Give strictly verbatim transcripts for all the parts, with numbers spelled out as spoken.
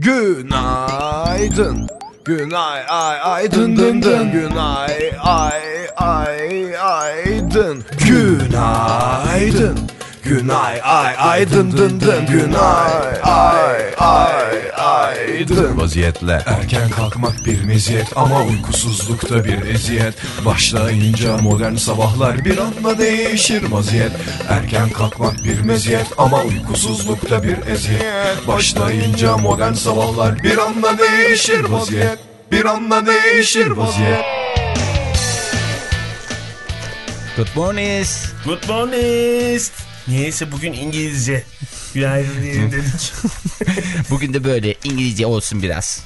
Günaydın. Günay ay ay dın dın dın. Günay ay ay ay dın. Günaydın. Günay ay ay dın dın dın. Günay ay ay ay dın. Vaziyetle erken kalkmak bir meziyet ama uykusuzlukta bir eziyet. Başlayınca modern sabahlar bir anda değişir vaziyet. Erken kalkmak bir meziyet ama uykusuzlukta bir eziyet. Başlayınca modern sabahlar bir anda değişir vaziyet. Bir anda değişir vaziyet. Good morning. Good morning. Niyeyse bugün İngilizce. Günaydın diyelim dedik. Bugün de böyle İngilizce olsun biraz.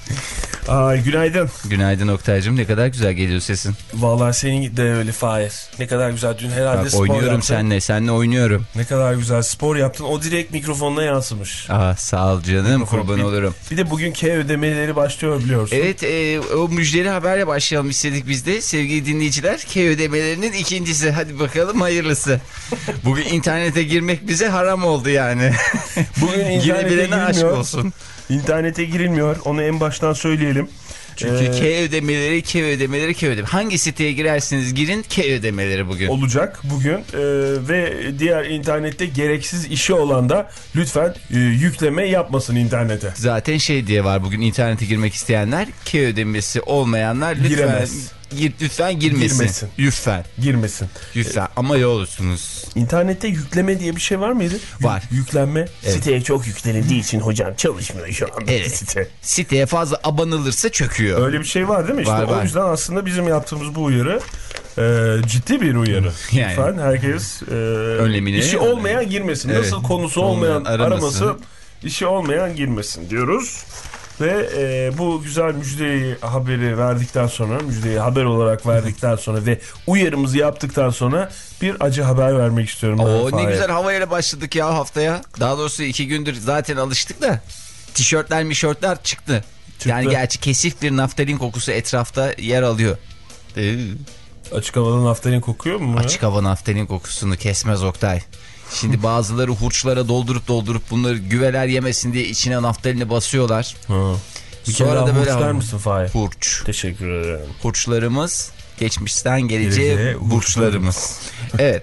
Ay günaydın. Günaydın Oktay'cığım, ne kadar güzel geliyor sesin. Vallahi senin de öyle Fahir. Ne kadar güzel dün herhalde Bak, spor oynuyorum yaptın. seninle, seninle oynuyorum. Ne kadar güzel spor yaptın. O direkt mikrofonuna yansımış. Aa, sağ ol canım, Mikrofon. kurban bir, olurum. Bir de bugün K ödemeleri başlıyor biliyorsun. Evet, e, o müjdeli haberle başlayalım istedik biz de sevgili dinleyiciler. K ödemelerinin ikincisi, hadi bakalım hayırlısı. Bugün internete girmek bize haram oldu yani. Bugün internete Girebilene aşk girilmiyor. olsun. İnternete girilmiyor. Onu en baştan söyleyelim. Çünkü Ee, K ödemeleri, K ödemeleri, K ödemeleri. Hangi siteye girerseniz girin K ödemeleri bugün. olacak bugün ee, ve diğer internette gereksiz işi olan da lütfen e, yükleme yapmasın internete. Zaten şey diye var bugün, internete girmek isteyenler, K ödemesi olmayanlar lütfen Giremez. Gir, lütfen girmesin. Girmesin. Lütfen. Girmesin. Lütfen ama iyi olursunuz. İnternette yükleme diye bir şey var mıydı? Var. Yük, yüklenme. Evet. Siteye çok yüklenildiği için hocam çalışmıyor şu anda Evet. site. Siteye fazla abanılırsa çöküyor. Öyle bir şey var değil mi? İşte Var, o var. yüzden aslında bizim yaptığımız bu uyarı e, ciddi bir uyarı. Yani. Lütfen herkes e, Önlemini- işi olmayan girmesin. Evet. Nasıl konusu olmayan Olmayan araması. araması, işi olmayan girmesin diyoruz. Ve e, bu güzel müjdeyi haberi verdikten sonra, müjdeyi haber olarak verdikten sonra ve uyarımızı yaptıktan sonra bir acı haber vermek istiyorum. Oo, ben ne Fahir. güzel havayla başladık ya haftaya. Daha doğrusu iki gündür zaten alıştık da. Tişörtler mişörtler çıktı. Çıktı. Yani gerçi kesif bir naftalin kokusu etrafta yer alıyor. Ee, Açık havadan naftalin kokuyor mu? Açık hava naftalin kokusunu kesmez Oktay. Şimdi bazıları hurçlara doldurup doldurup bunları güveler yemesin diye içine naftalini basıyorlar. Ha. Bir Sonra kere da daha böyle hurç der hava- misin Fahir? Hurç. Teşekkür ederim. Hurçlarımız geçmişten geleceğe Geleceğe hurçlarımız. Evet.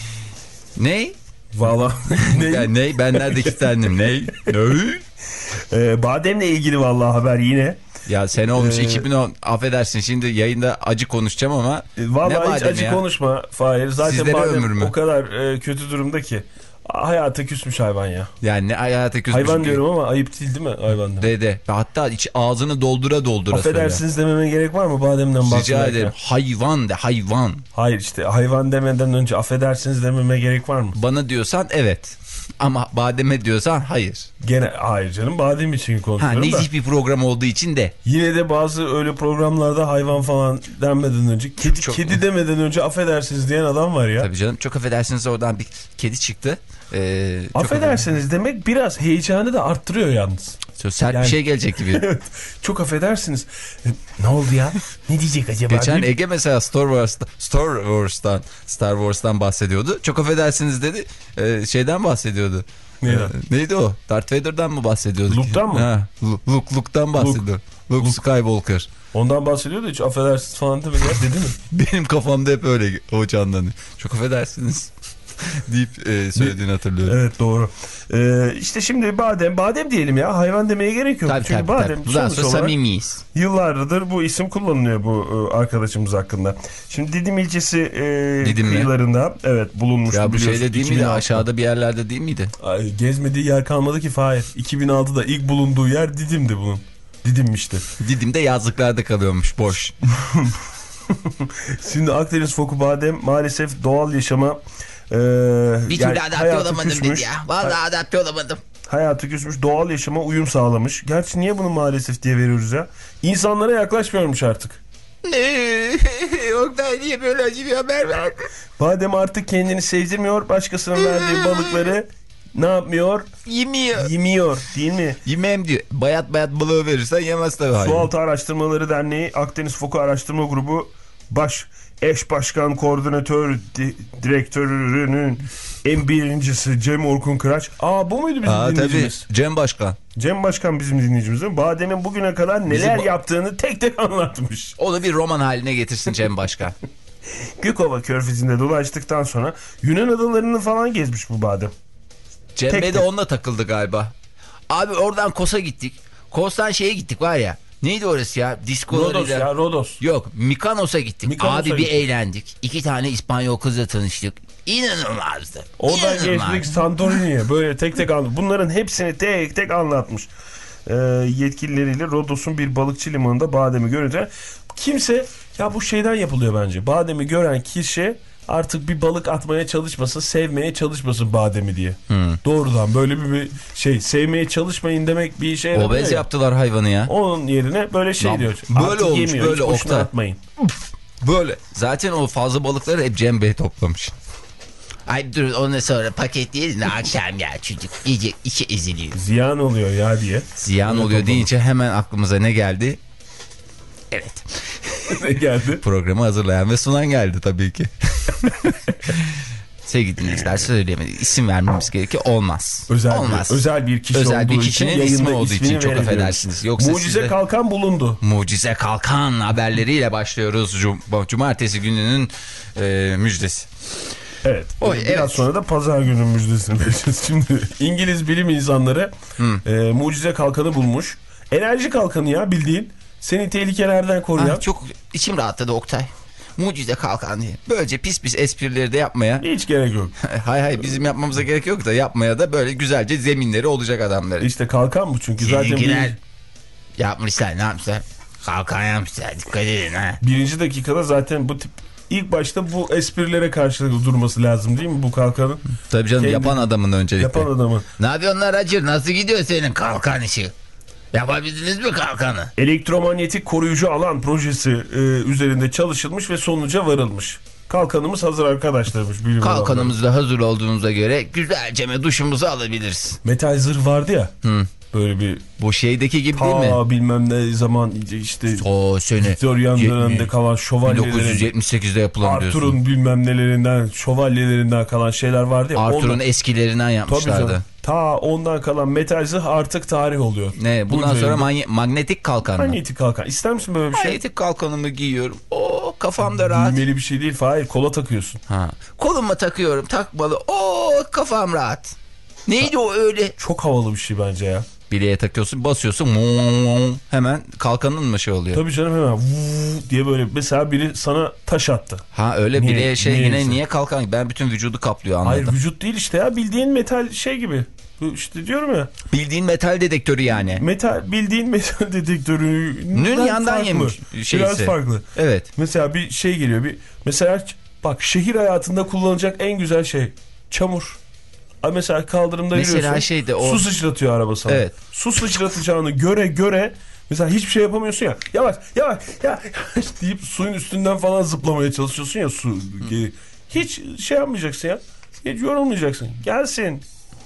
Ne? Valla. Ya ne? Ben nerede kilitlendim? Ne? Ne? Ee, bademle ilgili vallahi haber yine. Ya sene olmuş Ee, iki bin on, affedersin şimdi yayında acı konuşacağım ama Ee, Vallahi ne hiç bademi acı ya? konuşma Fahir. Zaten Sizlere ömür mü? badem o kadar e, kötü durumda ki. Hayata küsmüş hayvan ya. Yani ne hayata küsmüş. Hayvan diyorum ama ayıp değil değil mi hayvanda? Dede. Hatta iç ağzını doldura doldura Affedersiniz dememe gerek var mı bademden söyle. bahsederken? Rica ederim. Hayvan de hayvan. Hayır işte hayvan demeden önce affedersiniz dememe gerek var mı? Bana diyorsan evet. Ama bademe diyorsan hayır. Gene hayır canım badem için Ha, konuşuyorum da. nezih bir program olduğu için de. Yine de bazı öyle programlarda hayvan falan denmeden önce kedi, Çok- kedi demeden önce affedersiniz diyen adam var ya. Tabii canım, çok affedersiniz oradan bir kedi çıktı. Ee, çok Affedersiniz demek biraz heyecanı da arttırıyor yalnız. Çok sert Yani- bir şey gelecek gibi. Evet. Çok affedersiniz. E, ne oldu ya? Ne diyecek acaba? Geçen Değil- Ege mesela Star Wars'tan, Star Wars'tan, Star Wars'tan bahsediyordu. Çok affedersiniz dedi. Ee, şeyden bahsediyordu. Neyden? Ee, neydi o? Darth Vader'dan mı bahsediyordu? Luke'dan mı? Ha, Luke, Luke, Luke'dan bahsediyor. Luke, Luke Skywalker. Ondan bahsediyordu hiç affedersiniz falan demedi ya, dedi mi? Benim kafamda hep öyle o canlanıyor. Çok affedersiniz deyip e, söylediğini hatırlıyorum. Evet doğru. Ee, işte şimdi badem, badem diyelim ya. Hayvan demeye gerek yok. Tabii Çünkü tabii. badem tabii. Bundan sonuç sonra olarak samimiyiz. yıllardır bu isim kullanılıyor bu e, arkadaşımız hakkında. Şimdi Didim ilçesi e, Didim mi? kıyılarında evet bulunmuştu. Ya bu biliyorsun, şeyde değil miydi? iki bin altıda. Aşağıda bir yerlerde değil miydi? Ay, gezmediği yer kalmadı ki Fahir. iki bin altıda ilk bulunduğu yer Didim'di bunun. Didim'mişti. Didim'de yazlıklarda kalıyormuş boş. Şimdi Akdeniz foku badem maalesef doğal yaşama e, Bir türlü yani adapte hayatı olamadım küsmüş. dedi ya. Vallahi adapte olamadım. Hayatı küsmüş, doğal yaşama uyum sağlamış. Gerçi niye bunu maalesef diye veriyoruz ya? İnsanlara yaklaşmıyormuş artık. Oktay niye böyle acı bir haber verdin? Badem artık kendini sevdirmiyor, başkasının verdiği balıkları ne yapmıyor? Yemiyor. Yemiyor değil mi? Yemem diyor. Bayat bayat balığı verirsen yemez tabii. hayvan. Sualtı Araştırmaları Derneği Akdeniz Foku Araştırma Grubu baş eş başkan koordinatör di, direktörünün en birincisi Cem Orkun Kıraç. Aa bu muydu bizim Aa, dinleyicimiz? tabii Cem Başkan. Cem Başkan bizim dinleyicimiz değil mi? Badem'in bugüne kadar neler Bizim... yaptığını tek tek anlatmış. Onu bir roman haline getirsin Cem Başkan. Gükova Körfezi'nde dolaştıktan sonra Yunan adalarını falan gezmiş bu Badem. Cem Tek Bey de tek. onunla takıldı galiba. Abi oradan Kos'a gittik. Kos'tan şeye gittik var ya. Neydi orası ya? Diskolarıyla. Rodos ya Rodos. Yok Mikonos'a gittik. Mikonos'a Abi bir gittik. eğlendik. İki tane İspanyol kızla tanıştık. İnanılmazdı. Oradan İnanılmaz. geçtik Santorini'ye böyle tek tek anlat. Bunların hepsini tek tek anlatmış. Ee, yetkilileriyle Rodos'un bir balıkçı limanında Badem'i görünce kimse ya bu şeyden yapılıyor bence. Badem'i gören kişi artık bir balık atmaya çalışmasın, sevmeye çalışmasın Badem'i diye. Hmm. Doğrudan böyle bir, bir şey sevmeye çalışmayın demek bir işe yaramıyor. Obez ya. yaptılar hayvanı ya. Onun yerine böyle şey Lan, diyor. böyle Artık olmuş, yemiyor, böyle hiç boşuna Oktay. atmayın. Böyle. Zaten o fazla balıkları hep Cem Bey toplamış. Ay dur onu sonra paketleyelim de akşam gel çocuk. Gece içi eziliyor. Ziyan oluyor ya diye. Ziyan Öyle oluyor toplamış. deyince hemen aklımıza ne geldi? Evet. Ne geldi? Programı hazırlayan ve sunan geldi tabii ki. Sevgili dinleyiciler söyleyemedik. İsim vermemiz gerekiyor. Olmaz. Özel Olmaz. Bir, özel bir kişi özel olduğu bir için kişinin yayında ismi olduğu için çok verebiliyoruz. affedersiniz. Yoksa Mucize sizde... Kalkan bulundu. Mucize Kalkan haberleriyle başlıyoruz. Cum- Cumartesi gününün e, müjdesi. Evet. Oy, Biraz evet. sonra da pazar günü müjdesini vereceğiz. Şimdi İngiliz bilim insanları e, mucize kalkanı bulmuş. Enerji kalkanı ya bildiğin. Seni tehlikelerden koruyan. Ah, çok içim rahatladı Oktay. Mucize Kalkan diye. Böylece pis pis esprileri de yapmaya. Hiç gerek yok. hay hay bizim yapmamıza gerek yok da yapmaya da böyle güzelce zeminleri olacak adamların. İşte kalkan bu çünkü zaten Seninkiler bir, yapmışlar ne yapmışlar? Kalkan yapmışlar dikkat edin ha. birinci dakikada zaten bu tip ilk başta bu esprilere karşılıklı durması lazım değil mi bu kalkanın? Tabii canım Kendi- yapan adamın öncelikle. Yapan adamın. Ne yapıyorsun lan Hacır? Nasıl gidiyor senin kalkan işi? Yapabildiniz mi kalkanı? Elektromanyetik koruyucu alan projesi e, üzerinde çalışılmış ve sonuca varılmış. Kalkanımız hazır arkadaşlarmış. bilim adamları. Kalkanımızda hazır olduğumuza göre güzelce duşumuzu alabiliriz. Metal zırh vardı ya. Hı. Böyle bir Bu şeydeki gibi değil mi? ta bilmem ne zaman işte O sene Victorian döneminde kalan bin şövalyelerin, dokuz yüz yetmiş sekizde yapılan diyorsun. Arthur'un bilmem nelerinden, şövalyelerinden kalan şeyler vardı ya. Arthur'un ondan, eskilerinden tabii yapmışlardı. canım, ta ondan kalan metal zırh artık tarih oluyor. Ne? Bundan Bunun sonra üzerinde- manye- magnetik kalkan mı? Manyetik kalkan. İster misin böyle bir şey? Manyetik kalkanımı giyiyorum. Oo kafamda rahat. Düğmeli bir şey değil. Hayır, kola takıyorsun. Ha. Koluma takıyorum takmalı. Oo kafam rahat. Neydi o öyle? Çok havalı bir şey bence ya. Bileğe takıyorsun basıyorsun hemen kalkanın mı şey oluyor? Tabii canım hemen vuuu diye böyle mesela biri sana taş attı. Ha öyle Niye- bileğe şey niye yine işte? niye kalkan? Ben bütün vücudu kaplıyor anladım. Hayır vücut değil işte ya bildiğin metal şey gibi. Bu işte diyorum ya. Bildiğin metal dedektörü yani. Metal bildiğin metal dedektörünün Nün yandan farklı. yemiş şeyse. Biraz farklı. Evet. Mesela bir şey geliyor bir mesela bak şehir hayatında kullanılacak en güzel şey çamur. Ama mesela kaldırımda Mesela yürüyorsun. şeyde o- Su sıçratıyor araba sana. Evet. Su sıçratacağını göre göre mesela hiçbir şey yapamıyorsun ya. Yavaş yavaş ya yavaş deyip suyun üstünden falan zıplamaya çalışıyorsun ya su. Hiç şey yapmayacaksın ya. Hiç yorulmayacaksın. Gelsin.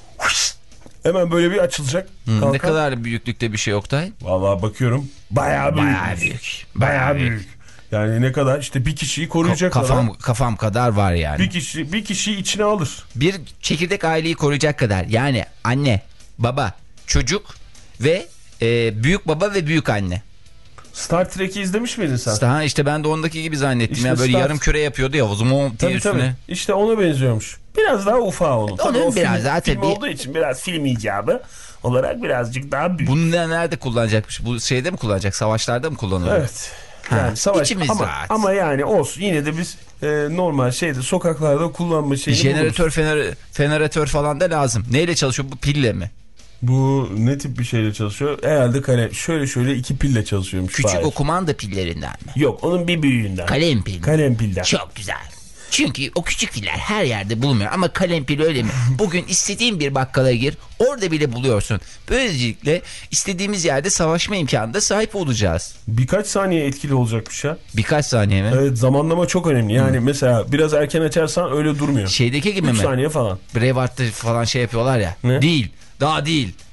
Hemen böyle bir açılacak. Hmm, Kalkan. ne kadar büyüklükte bir şey Oktay? Vallahi bakıyorum. Bayağı büyük. Bayağı büyük. Bayağı büyük. Yani ne kadar işte bir kişiyi koruyacak Ka- kafam kadar. kafam kadar var yani. Bir kişi bir kişiyi içine alır. Bir çekirdek aileyi koruyacak kadar. Yani anne, baba, çocuk ve e, büyük baba ve büyük anne. Star Trek'i izlemiş miydin sen? Ha işte ben de ondaki gibi zannettim İşte ya böyle Star- yarım küre yapıyordu ya o zaman diye Tabii üstüne. tabii. İşte ona benziyormuş. Biraz daha ufağı onun. Tabii Onun o biraz film, zaten film bir- olduğu için biraz film icabı olarak birazcık daha büyük. Bunu ne- nerede kullanacakmış? Bu şeyde mi kullanacak? Savaşlarda mı kullanıyor? Evet. Ha, Yani savaş içimiz ama, rahat. ama yani olsun yine de biz e, normal şeyde sokaklarda kullanma şeyini Jeneratör, buluruz. fener, feneratör falan da lazım. Neyle çalışıyor bu? Pille mi? Bu ne tip bir şeyle çalışıyor? Herhalde kalem. Şöyle şöyle iki pille çalışıyormuş. Küçük Fahir. o kumanda pillerinden mi? Yok onun bir büyüğünden. Kalem pil. Kalem pilden. Çok güzel. Çünkü o küçük piller her yerde bulunmuyor ama kalem pili öyle mi? Bugün istediğin bir bakkala gir, orada bile buluyorsun. Böylelikle istediğimiz yerde savaşma imkanına da sahip olacağız. Birkaç saniye etkili olacakmış ya. Birkaç saniye mi? Evet zamanlama çok önemli. Yani hmm. mesela biraz erken açarsan öyle durmuyor. Şeydeki gibi üç mi? saniye falan. Braveheart'ta falan şey yapıyorlar ya. Ne? Değil. Daha değil.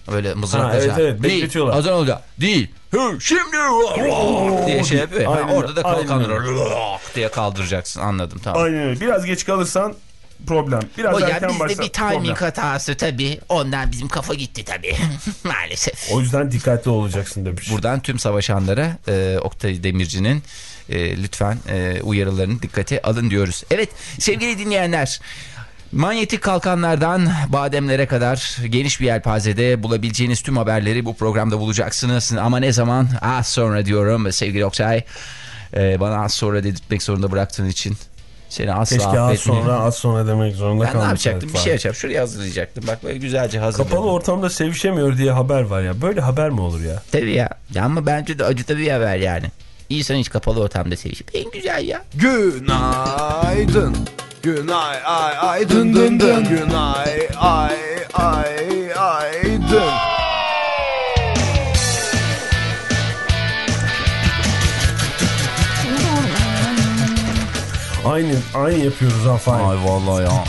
Böyle mızrakla. Evet evet değil, bekletiyorlar. azan olacak. Değil. Hı, şimdi diye şey yapıyor. Ha, Aynen, orada da kalkanları aynen. diye kaldıracaksın. Anladım, tamam. Aynen öyle. Biraz geç kalırsan problem. Biraz O ya erken bizde başla bir timing problem. hatası tabii. Ondan bizim kafa gitti tabii. Maalesef. O yüzden dikkatli olacaksın demiş. Buradan tüm savaşanlara e, Oktay Demirci'nin e, lütfen e, uyarılarını dikkate alın diyoruz. Evet sevgili dinleyenler. Manyetik kalkanlardan bademlere kadar geniş bir yelpazede bulabileceğiniz tüm haberleri bu programda bulacaksınız. Ama ne zaman? Az sonra diyorum sevgili Oktay. E, bana az sonra dedirtmek zorunda bıraktığın için seni asla Keşke az affetmeyeyim. sonra az sonra demek zorunda Ben kalmış. ne yapacaktım? Bir şey yapacağım. Şuraya hazırlayacaktım. Bak böyle güzelce hazırladım. Kapalı ortamda sevişemiyor diye haber var ya. Böyle haber mi olur ya? Tabii ya. Ya ama bence de acıta bir haber yani. İnsan hiç kapalı ortamda sevişip en güzel ya. Günaydın. Günay ay ay dın dın dın. Günay ay ay ay dın. Aynı aynı yapıyoruz ha Fahir. Ay vallahi ya.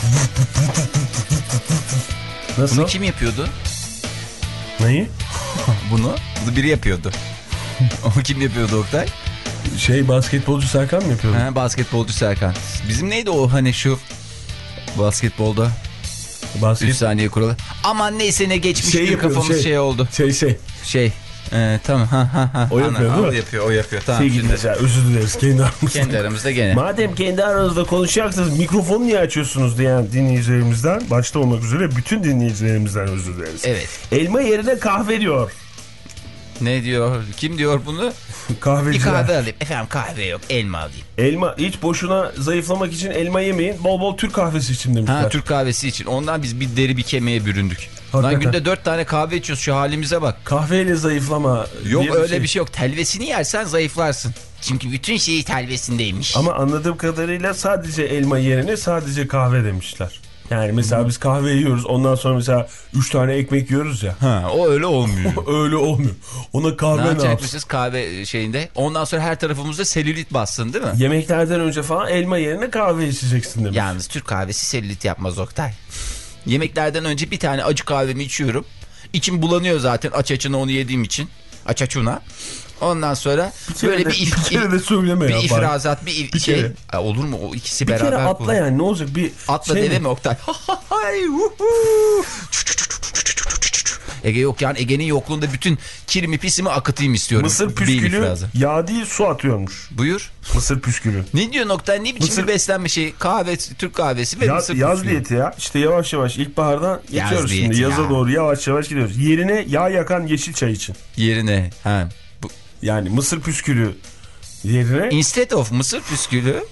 Nasıl? Bunu kim yapıyordu? Neyi? Bunu? Bunu biri yapıyordu. O kim yapıyordu Oktay? Şey basketbolcu Serkan mı yapıyordu? Ha, basketbolcu Serkan. Bizim neydi o hani şu basketbolda Basket... üç saniye kuralı. Aman neyse ne geçmiştir Şey yapıyordu, kafamız şey, şey oldu. Şey şey. Şey. E, tamam ha ha ha. O yapıyor Ana, değil o mi? yapıyor, o yapıyor. Tamam. Sevgili Şimdi dinleyiciler özür dileriz kendi aramızda. kendi aramızda gene. Madem kendi aranızda konuşacaksınız mikrofonu niye açıyorsunuz diyen dinleyicilerimizden başta olmak üzere bütün dinleyicilerimizden özür dileriz. Evet. Elma yerine kahve diyor. Ne diyor? Kim diyor bunu? Bir Kahveciler. kahve alayım. Efendim kahve yok. Elma alayım. Elma hiç boşuna zayıflamak için elma yemeyin. Bol bol Türk kahvesi için demişler. Ha Türk kahvesi için. Ondan biz bir deri bir kemiğe büründük. Lan Hakikaten. günde dört tane kahve içiyoruz, şu halimize bak. Kahveyle zayıflama. Yok diye öyle şey. bir şey yok. Telvesini yersen zayıflarsın. Çünkü bütün şeyi telvesindeymiş. Ama anladığım kadarıyla sadece elma yerine sadece kahve demişler. Yani mesela biz kahve yiyoruz ondan sonra mesela üç tane ekmek yiyoruz ya. Ha, o öyle olmuyor. Öyle olmuyor. Ona kahve Ne ne, yapsın? yapacakmışız kahve şeyinde? Ondan sonra her tarafımızda selülit bassın değil mi? Yemeklerden önce falan elma yerine kahve içeceksin demiş. Yalnız Türk kahvesi selülit yapmaz Oktay. Yemeklerden önce bir tane acı kahvemi içiyorum. İçim bulanıyor zaten aç açına onu yediğim için. Aç açına. Ondan sonra Bir böyle de, bir, if, bir kere de söyleme bir ya. ifrazat bir, if, Bir şey. kere. Aa, olur mu o ikisi Bir beraber kere atla kullan. yani ne olacak bir Atla şey deve mi? mi Oktay? Ege yok yani Ege'nin yokluğunda bütün kirimi pisimi akıtayım istiyorum. Mısır Beyin püskülü ifrazı. yağ değil su atıyormuş. Buyur. Mısır püskülü. Ne diyor Oktay? Ne biçim Mısır- bir beslenme şeyi? Kahve, Türk kahvesi ve Yaz, mısır yaz püskülü. diyeti ya. İşte yavaş yavaş ilkbahardan Yaz geçiyoruz şimdi. diyeti Yaza ya. doğru yavaş yavaş gidiyoruz. Yerine yağ yakan yeşil çay için. Yerine. Ha. Bu, Yani mısır püskülü yerine instead of mısır püskülü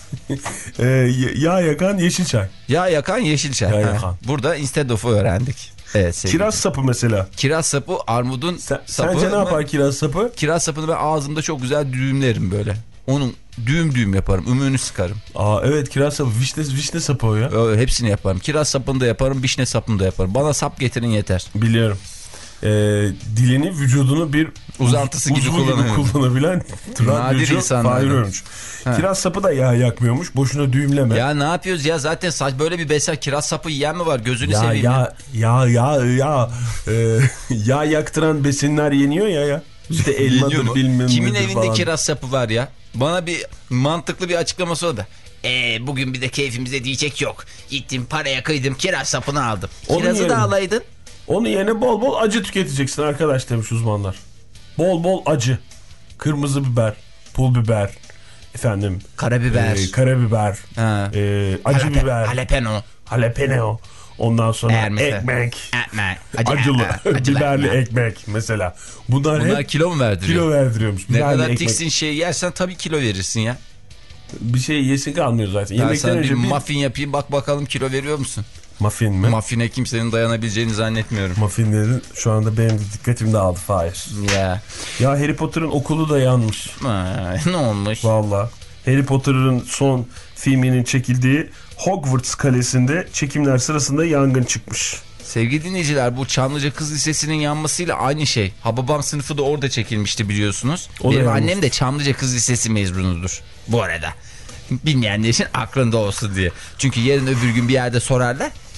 e, yağ yakan yeşil çay. yağ yakan yeşil çay. Yağ Ha. yakan. Burada instead of'u öğrendik. Evet sevgili. Kiraz sapı mesela. Kiraz sapı armudun Sen, sapı. sence ne mı? yapar kiraz sapı? Kiraz sapını ben ağzımda çok güzel düğümlerim böyle. Onun düğüm düğüm yaparım. Ümüğünü sıkarım. Aa evet kiraz sapı. Vişne, vişne sapı o ya. Öyle, hepsini yaparım. Kiraz sapını da yaparım. Vişne sapını da yaparım. Bana sap getirin yeter. Biliyorum. Ee, dilini vücudunu bir Uzantısı gibi uzvu kullanıyor. kullanabilen Nadir radyocu insanlar. Fahir Öğünç. Kiraz sapı da yağ yakmıyormuş. Boşuna düğümleme. Ya ne yapıyoruz ya zaten saç böyle bir besel kiraz sapı yiyen mi var gözünü Ya seveyim ya. ya ya ya ya Ee, yağ yaktıran besinler yeniyor ya ya. İşte Yeniyor elmadır mu? bilmem Kimin nedir evinde falan. kiraz sapı var ya? Bana bir mantıklı bir açıklaması oldu. Eee bugün bir de keyfimize diyecek yok. Gittim paraya kıydım kiraz sapını aldım. Onun Kirazı yerine- da alaydın. Onun yerine bol bol acı tüketeceksin arkadaş demiş uzmanlar. Bol bol acı. Kırmızı biber, pul biber, efendim, Karabiber. e, karabiber, Ha. e, acı Jalape- biber, Jalapeno. jalapeno. Ondan sonra Eğer mesela- ekmek, Ekmek. Acı- acılı, acılı biberli ekmek. ekmek mesela. Bunlar, Bunlar hep kilo mu verdiriyor? kilo verdiriyormuş. Ne Biberli kadar ekmek. tiksin şey yersen tabii kilo verirsin ya. Bir şey yesin kalmıyor zaten. Ben Yemekten sana bir önce bir muffin yapayım bak bakalım kilo veriyor musun? muffin mi? Muffine kimsenin dayanabileceğini zannetmiyorum. Muffinlerin şu anda benim de dikkatimde aldı Fahir. Ya. Ya Harry Potter'ın okulu da yanmış. Ay, ne olmuş? Valla. Harry Potter'ın son filminin çekildiği Hogwarts Kalesi'nde çekimler sırasında yangın çıkmış. Sevgili dinleyiciler bu Çamlıca Kız Lisesi'nin yanmasıyla aynı şey. Hababam sınıfı da orada çekilmişti biliyorsunuz. O da Benim yanmış. annem de Çamlıca Kız Lisesi mezunudur bu arada. Bilmeyenler için aklında olsun diye. Çünkü yarın öbür gün bir yerde sorarlar.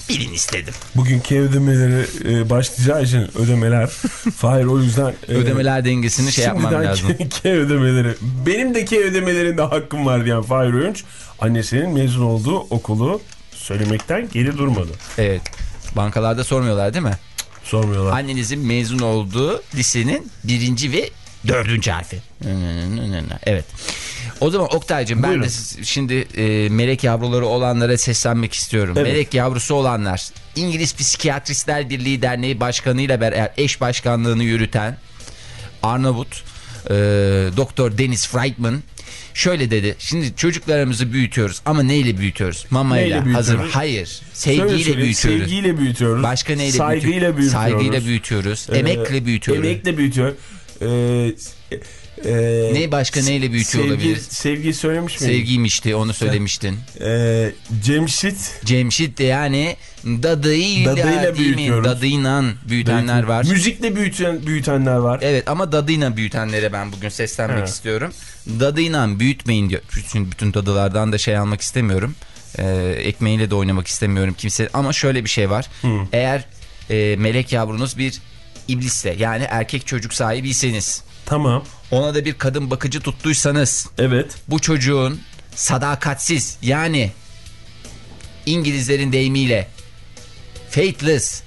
bilin istedim. Bugünkü ödemeleri e, başlayacağı için ödemeler. Fahir o yüzden. E, Ödemeler dengesini şey yapmam lazım. K ödemeleri. Benim de K ödemelerinde hakkım var diyen Fahir Öğünç. Annesinin mezun olduğu okulu söylemekten geri durmadı. Evet. Bankalarda sormuyorlar değil mi? Sormuyorlar. Annenizin mezun olduğu lisenin birinci ve dördüncü harfi. Evet. O zaman Oktay'cığım ben Buyurun. de şimdi e, melek yavruları olanlara seslenmek istiyorum. Evet. Melek yavrusu olanlar, İngiliz Psikiyatristler Birliği Derneği Başkanı'yla beraber eş başkanlığını yürüten Arnavut e, Doktor Dennis Friedman şöyle dedi. Şimdi çocuklarımızı büyütüyoruz ama neyle büyütüyoruz? Mamayla. Neyle Hazır. Hayır. Sevgiyle büyütüyoruz. Sevgiyle büyütüyoruz. Başka neyle Saygıyla büyütüyoruz? büyütüyoruz. Saygıyla büyütüyoruz. Ee, Emekle büyütüyoruz. Emekle büyütüyor. Ee, e, Ne başka neyle büyütüyor sevgi, olabiliriz? Sevgiyi söylemiş miyim? Sevgiymişti, onu söylemiştin. Ee, Cemşit. Cemşit de yani dadıyla, Dadıyla değil mi? büyütüyoruz. Dadıyla büyütenler var. Müzikle büyüten, büyütenler var. Evet ama dadıyla büyütenlere ben bugün seslenmek evet. istiyorum. Dadıyla büyütmeyin diyor. Bütün, bütün dadılardan da şey almak istemiyorum. Ee, ekmeğiyle de oynamak istemiyorum kimse. Ama şöyle bir şey var. Hmm. Eğer e, melek yavrunuz bir iblisle yani erkek çocuk sahibiyseniz. Tamam. Ona da bir kadın bakıcı tuttuysanız. Evet. Bu çocuğun sadakatsiz yani İngilizlerin deyimiyle faithless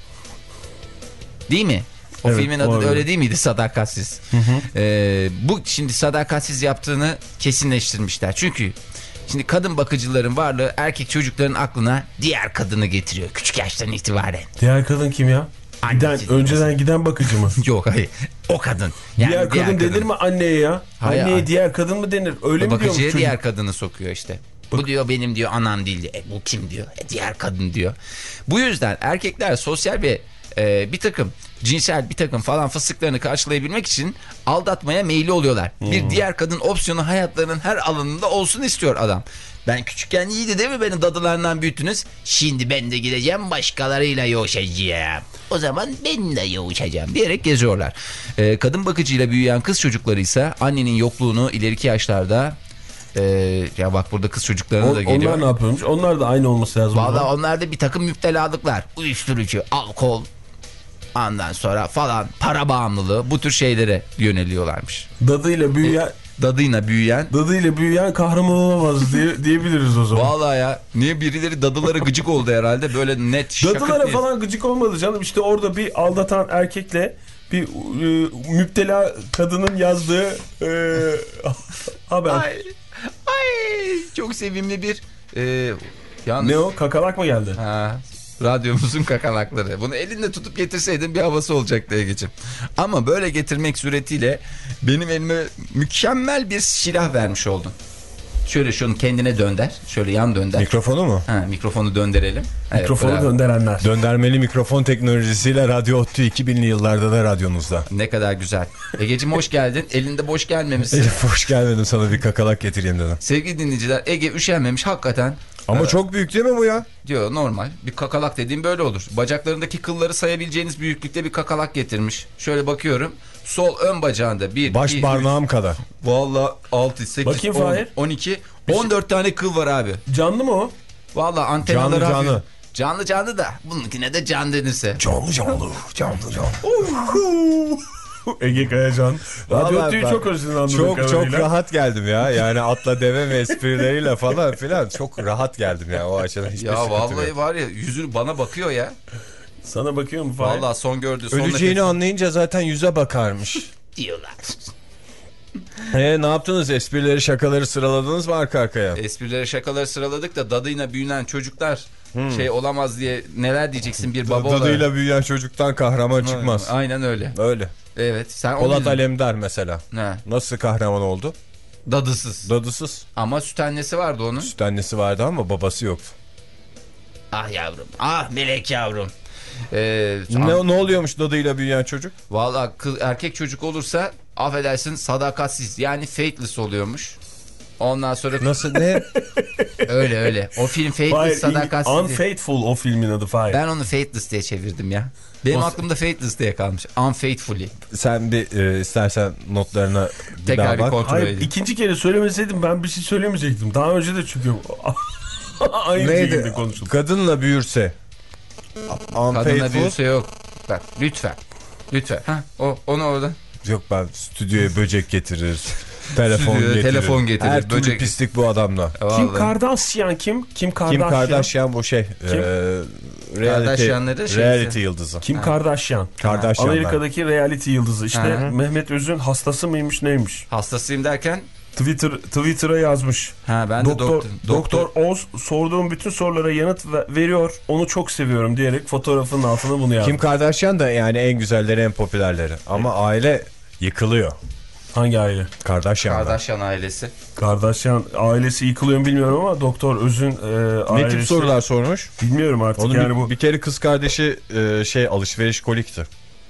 değil mi? O evet, filmin adı doğru. da öyle değil miydi? Sadakatsiz. Hı hı. Ee, bu şimdi sadakatsiz yaptığını kesinleştirmişler. Çünkü şimdi kadın bakıcıların varlığı erkek çocukların aklına diğer kadını getiriyor. Küçük yaştan itibaren. Diğer kadın kim ya? Giden, önceden giden bakıcı mı? Yok hayır. O kadın. Yani diğer, diğer kadın, kadın denir mi anneye ya? Hayır, anneye hayır. Diğer kadın mı denir? Öyle mi diyormuş bakıcıya çocuk? diğer kadını sokuyor işte. Bak. Bu diyor benim diyor anam değil diyor. E, bu kim diyor? E, diğer kadın diyor. Bu yüzden erkekler sosyal ve e, bir takım cinsel bir takım falan fıstıklarını karşılayabilmek için aldatmaya meyilli oluyorlar. Hmm. Bir diğer kadın opsiyonu hayatlarının her alanında olsun istiyor adam. Ben küçükken iyiydi değil mi beni dadılarından büyüttünüz? Şimdi ben de gideceğim başkalarıyla yoğuşacağım. O zaman ben de yoğuşacağım diyerek geziyorlar. Ee, kadın bakıcıyla büyüyen kız çocukları ise annenin yokluğunu ileriki yaşlarda... Ee, ya bak burada kız çocuklarına On, da geliyor. Onlar ne yapıyormuş? Onlar da aynı olması lazım. Valla onlarda bir takım müptelalıklar. Uyuşturucu, alkol, ondan sonra falan para bağımlılığı bu tür şeylere yöneliyorlarmış. Dadıyla büyüyen... E, dadıyla büyüyen... Dadıyla büyüyen kahraman olamaz diye, diyebiliriz o zaman. Valla ya. Niye birileri dadılara gıcık oldu herhalde böyle net şaka. Dadılara diye. Falan gıcık olmadı canım. İşte orada bir aldatan erkekle bir e, müptela kadının yazdığı e, haber. Ay, ay çok sevimli bir... E, yalnız... Ne o? Kakalak mı geldi? Ha, radyomuzun kakalakları. Bunu elinde tutup getirseydin bir havası olacaktı Ege'ciğim. Ama böyle getirmek suretiyle benim elime mükemmel bir silah vermiş oldun. Şöyle şunu kendine dönder. Şöyle yan dönder. Mikrofonu mu? Ha, mikrofonu döndürelim. Evet, mikrofonu bravo. döndürenler. Döndermeli mikrofon teknolojisiyle Radyo ODTÜ iki binli yıllarda da radyonuzda. Ne kadar güzel. Ege'ciğim hoş geldin. Elinde boş gelmemişsin. Elif hoş gelmedim, sana bir kakalak getireyim dedim. Sevgili dinleyiciler, Ege üşenmemiş hakikaten. Ama ee, çok büyük değil mi bu ya? Diyor normal. Bir kakalak dediğim böyle olur. Bacaklarındaki kılları sayabileceğiniz büyüklükte bir kakalak getirmiş. Şöyle bakıyorum. Sol ön bacağında bir... Baş iki, parmağım üç, kadar. Valla altı, sekiz, bakayım, on, Fahir. on iki, on dört tane kıl var abi. Canlı mı o? Valla antenaları canlı, hafif. canlı. Canlı canlı da bununkine de can denirse. Canlı canlı. Canlı canlı. Ege Kayacan. Radyo ODTÜ'yü çok özledin anladığım Çok kadarıyla. çok rahat geldim ya. Yani atla deve ve esprileriyle falan filan çok rahat geldim ya o açıdan. Hiçbir ya vallahi yok. var ya yüzünü bana bakıyor ya. Sana bakıyor mu Fahir? Valla son gördüğü son Öleceğini nefesi... anlayınca zaten yüze bakarmış. diyorlar. Eee ne yaptınız? Esprileri şakaları sıraladınız mı arka arkaya? Esprileri şakaları sıraladık da dadıyla büyünen çocuklar hmm. şey olamaz diye neler diyeceksin bir baba olarak. Dadıyla büyüyen çocuktan kahraman çıkmaz. Aynen öyle. Öyle. Evet. Sen Polat Alemdar mesela. Ne? Nasıl kahraman oldu? Dadısız. Dadısız. Ama süt annesi vardı onun. Süt annesi vardı ama babası yoktu. Ah yavrum. Ah melek yavrum. Ee, ne, ne oluyormuş dadıyla büyüyen çocuk? Valla erkek çocuk olursa affedersin sadakatsiz yani faithless oluyormuş. Ondan sonra... Nasıl ne? öyle öyle. O film faithless sadakatsiz. Unfaithful o filmin adı Fahir. Ben onu faithless diye çevirdim ya. Benim o... aklımda faithless diye kalmış. Unfaithfully. Sen bir e, istersen notlarına bir tekrar daha bir bak. kontrol Hayır, edeyim. İkinci kere söylemeseydim ben bir şey söylemeyecektim. Daha önce de çünkü aynı Neydi? şekilde konuşuldu. Kadınla büyürse. Kadına Unfaithful. büyüse yok. Bak lütfen. Lütfen. Ha, o onu orada. Yok, ben stüdyoya böcek getirir. Telefon Stüdyoya getirir. telefon getirir, Her türlü böcek- pislik bu adamda. Kim Vallahi. Kardashian kim? Kim Kardashian? Kim Kardashian bu şey. Kim? E, reality, Kardashian'ları şeysi. reality yıldızı. Kim Kardashian? Kardashian'lar. Amerika'daki reality yıldızı. İşte Hı hı. Mehmet Öz'ün hastası mıymış neymiş? Hastasıyım derken. Twitter Twitter'a yazmış. Ha ben de Doktor, doktor. Doktor Oz sorduğum bütün sorulara yanıt ve- veriyor. Onu çok seviyorum diyerek fotoğrafının altına bunu yazmış. Kim Kardashian da yani en güzelleri, en popülerleri. Ama aile yıkılıyor. Hangi aile? Kardashian'lar. Kardashian ailesi. Kardashian ailesi yıkılıyor mu bilmiyorum ama Doktor Öz'ün e, Ne ailesi... tip sorular sormuş? Bilmiyorum artık Onun yani bir, bu. bir kere kız kardeşi e, şey alışveriş kolikti.